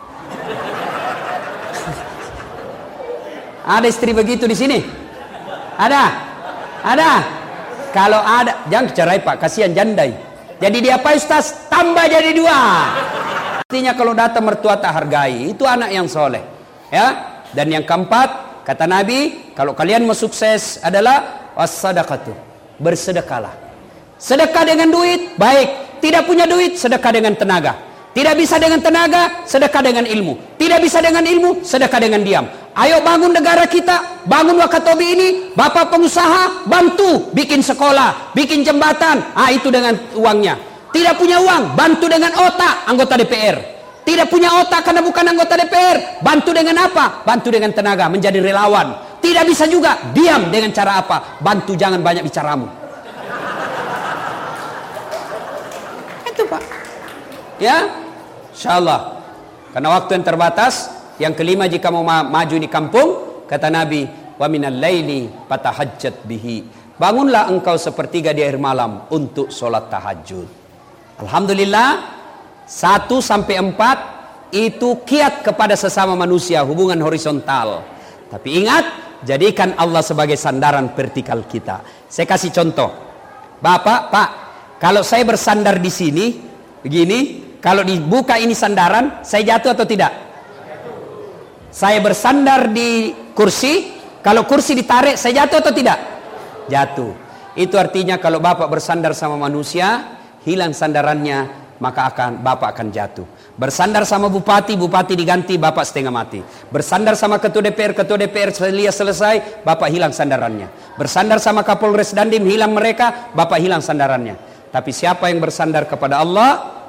Ada istri begitu di sini? Ada? Ada? Kalau ada, jangan cerai Pak, kasihan jandai. Jadi dia apa Ustaz? Tambah jadi dua. Artinya kalau datang mertua tak hargai, itu anak yang soleh. Ya. Dan yang keempat, kata Nabi, kalau kalian mau sukses adalah was-sadaqatu, bersedekahlah. Sedekah dengan duit, baik. Tidak punya duit, sedekah dengan tenaga. Tidak bisa dengan tenaga, sedekah dengan ilmu. Tidak bisa dengan ilmu, sedekah dengan diam. Ayo bangun negara kita, bangun Wakatobi ini. Bapak pengusaha, bantu bikin sekolah, bikin jembatan. Ah, itu dengan uangnya. Tidak punya uang, bantu dengan otak, anggota D P R. Tidak punya otak karena bukan anggota D P R, bantu dengan apa? Bantu dengan tenaga, menjadi relawan. Tidak bisa juga, diam dengan cara apa? Bantu jangan banyak bicaramu. Itu Pak. Ya, insyaallah. Karena waktu yang terbatas. Yang kelima, jika mau ma maju di kampung, kata Nabi, wa minal laili fatahajjat bihi. Bangunlah engkau sepertiga di akhir malam untuk sholat tahajud. Alhamdulillah, satu sampai empat itu kiat kepada sesama manusia, hubungan horizontal. Tapi ingat, jadikan Allah sebagai sandaran vertikal kita. Saya kasih contoh. Bapak, Pak, kalau saya bersandar di sini, begini, kalau dibuka ini sandaran, saya jatuh atau tidak? Saya bersandar di kursi, kalau kursi ditarik, saya jatuh atau tidak? Jatuh. Itu artinya kalau Bapak bersandar sama manusia, hilang sandarannya, maka akan Bapak akan jatuh. Bersandar sama bupati, bupati diganti, Bapak setengah mati. Bersandar sama ketua D P R, ketua D P R selesai, Bapak hilang sandarannya. Bersandar sama Kapolres Dandim, hilang mereka, Bapak hilang sandarannya. Tapi siapa yang bersandar kepada Allah,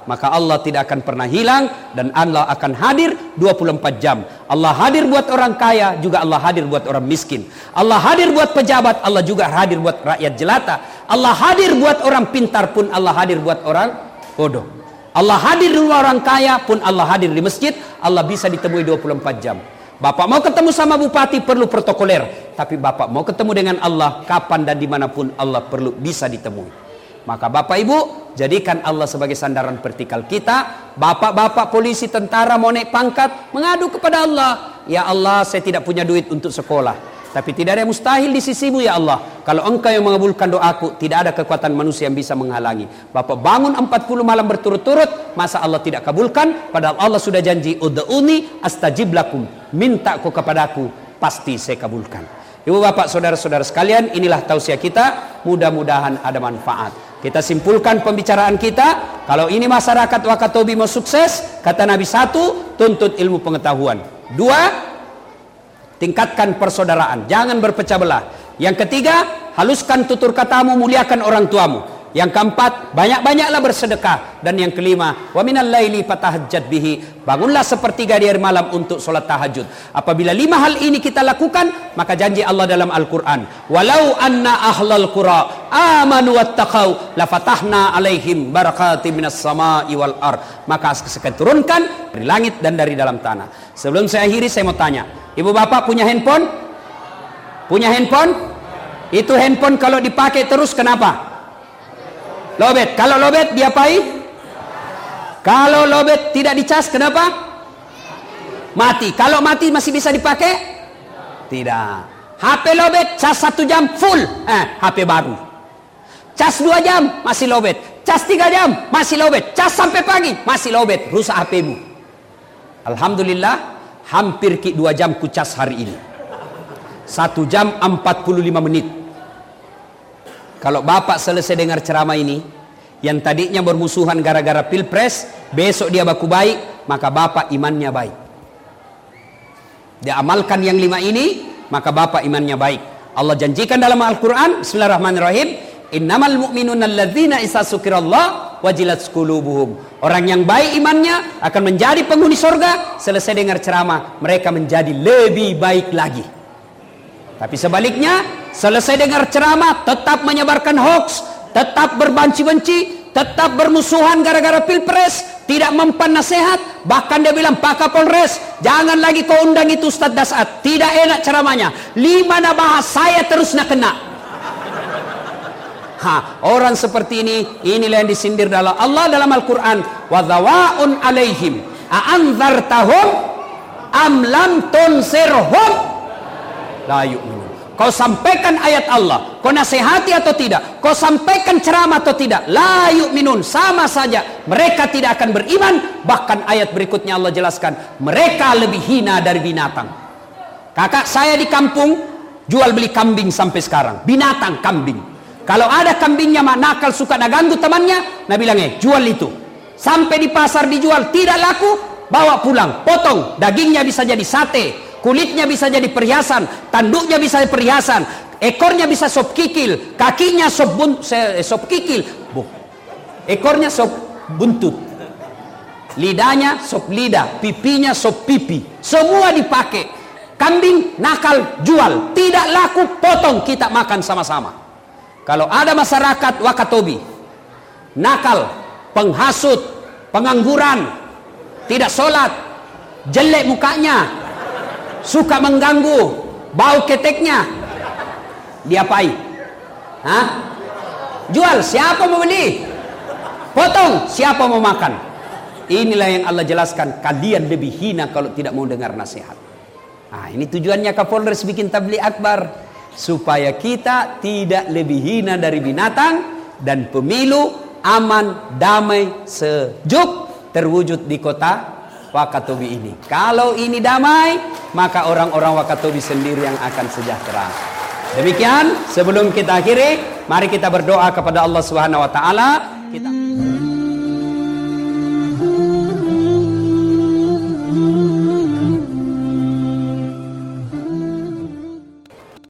maka Allah tidak akan pernah hilang dan Allah akan hadir dua puluh empat jam. Allah hadir buat orang kaya, juga Allah hadir buat orang miskin. Allah hadir buat pejabat, Allah juga hadir buat rakyat jelata. Allah hadir buat orang pintar pun Allah hadir buat orang bodoh. Allah hadir di rumah orang kaya pun Allah hadir di masjid. Allah bisa ditemui dua puluh empat jam. Bapak mau ketemu sama bupati perlu protokoler, tapi Bapak mau ketemu dengan Allah kapan dan dimanapun Allah perlu bisa ditemui. Maka Bapak Ibu, jadikan Allah sebagai sandaran vertikal kita. Bapak-bapak polisi, tentara mau naik pangkat, mengadu kepada Allah. Ya Allah, saya tidak punya duit untuk sekolah, tapi tidak ada yang mustahil di sisimu ya Allah. Kalau Engkau yang mengabulkan doaku, tidak ada kekuatan manusia yang bisa menghalangi. Bapak bangun empat puluh malam berturut-turut, masa Allah tidak kabulkan? Padahal Allah sudah janji, ud'uni astajib lakum, minta kau kepadaku, pasti saya kabulkan. Ibu bapak saudara-saudara sekalian, inilah tausiah kita, mudah-mudahan ada manfaat. Kita simpulkan pembicaraan kita. Kalau ini masyarakat Wakatobi mau sukses, kata Nabi, satu, tuntut ilmu pengetahuan. Dua, tingkatkan persaudaraan, jangan berpecah belah. Yang ketiga, haluskan tutur katamu, muliakan orang tuamu. Yang keempat, banyak-banyaklah bersedekah. Dan yang kelima, wa minal laili fatahajjat bihi, bangunlah sepertiga di hari malam untuk solat tahajud. Apabila lima hal ini kita lakukan, maka janji Allah dalam Al-Quran, walau anna ahlal qura amanu wattaqau lafatahna alaihim barakatim minas sama'i wal ar, maka saya turunkan dari langit dan dari dalam tanah. Sebelum saya akhiri, saya mau tanya, ibu bapak punya handphone? Punya handphone? Itu handphone kalau dipakai terus kenapa? Lobet. Kalau lobet diapain? Kalau lobet tidak dicas kenapa? Mati. Kalau mati masih bisa dipakai? Tidak. H P lobet, cas satu jam full, eh, H P baru. Cas dua jam masih lobet. Cas tiga jam masih lobet. Cas sampai pagi masih lobet. Rusak H P-mu. Alhamdulillah, hampir ki dua jam ku cas hari ini. Satu jam empat puluh lima menit. Kalau bapak selesai dengar ceramah ini, yang tadinya bermusuhan gara-gara pilpres, besok dia baku baik, maka bapak imannya baik. Dia amalkan yang lima ini, maka bapak imannya baik. Allah janjikan dalam Al-Quran, bismillahirrahmanirrahim, innamal mu'minuna alladzina isa sukirallah wajilat qulubuhum. Orang yang baik imannya akan menjadi penghuni surga. Selesai dengar ceramah, mereka menjadi lebih baik lagi. Tapi sebaliknya, selesai dengar ceramah tetap menyebarkan hoax, tetap berbenci-benci, tetap bermusuhan gara-gara pilpres, tidak mempan nasihat. Bahkan dia bilang, Pak Kapolres, jangan lagi kau undang itu Ustadz Dasat, tidak enak ceramahnya. Lima na bahas saya terus nak kena. Ha, orang seperti ini, inilah yang disindir dalam Allah dalam Al-Quran, wadhawaun alaihim a'anzartahum am lam tunsirhum la yu'minun. Kau sampaikan ayat Allah, kau nasihati atau tidak, kau sampaikan ceramah atau tidak, la yu'minun, sama saja mereka tidak akan beriman. Bahkan ayat berikutnya Allah jelaskan, mereka lebih hina dari binatang. Kakak saya di kampung jual beli kambing sampai sekarang, binatang kambing. Kalau ada kambingnya mak nakal suka nak ganggu temannya, nah bilang eh jual itu. Sampai di pasar dijual tidak laku, bawa pulang, potong, dagingnya bisa jadi sate, kulitnya bisa jadi perhiasan, tanduknya bisa jadi perhiasan, ekornya bisa sop kikil, kakinya sop bunt, sop kikil, Buh. ekornya sop buntut, lidahnya sop lidah, pipinya sop pipi, semua dipakai. Kambing nakal jual, tidak laku potong, kita makan sama-sama. Kalau ada masyarakat Wakatobi nakal, penghasut, pengangguran, tidak sholat, jelek mukanya, suka mengganggu, bau keteknya, diapain? Hah? Jual, siapa mau beli? Potong, siapa mau makan? Inilah yang Allah jelaskan, kalian lebih hina kalau tidak mau dengar nasihat. Nah, ini tujuannya Kapolres bikin tabligh akbar, supaya kita tidak lebih hina dari binatang, dan pemilu aman, damai, sejuk terwujud di kota Wakatobi ini. Kalau ini damai, maka orang-orang Wakatobi sendiri yang akan sejahtera. Demikian, sebelum kita akhiri, mari kita berdoa kepada Allah Subhanahu wa taala. Kita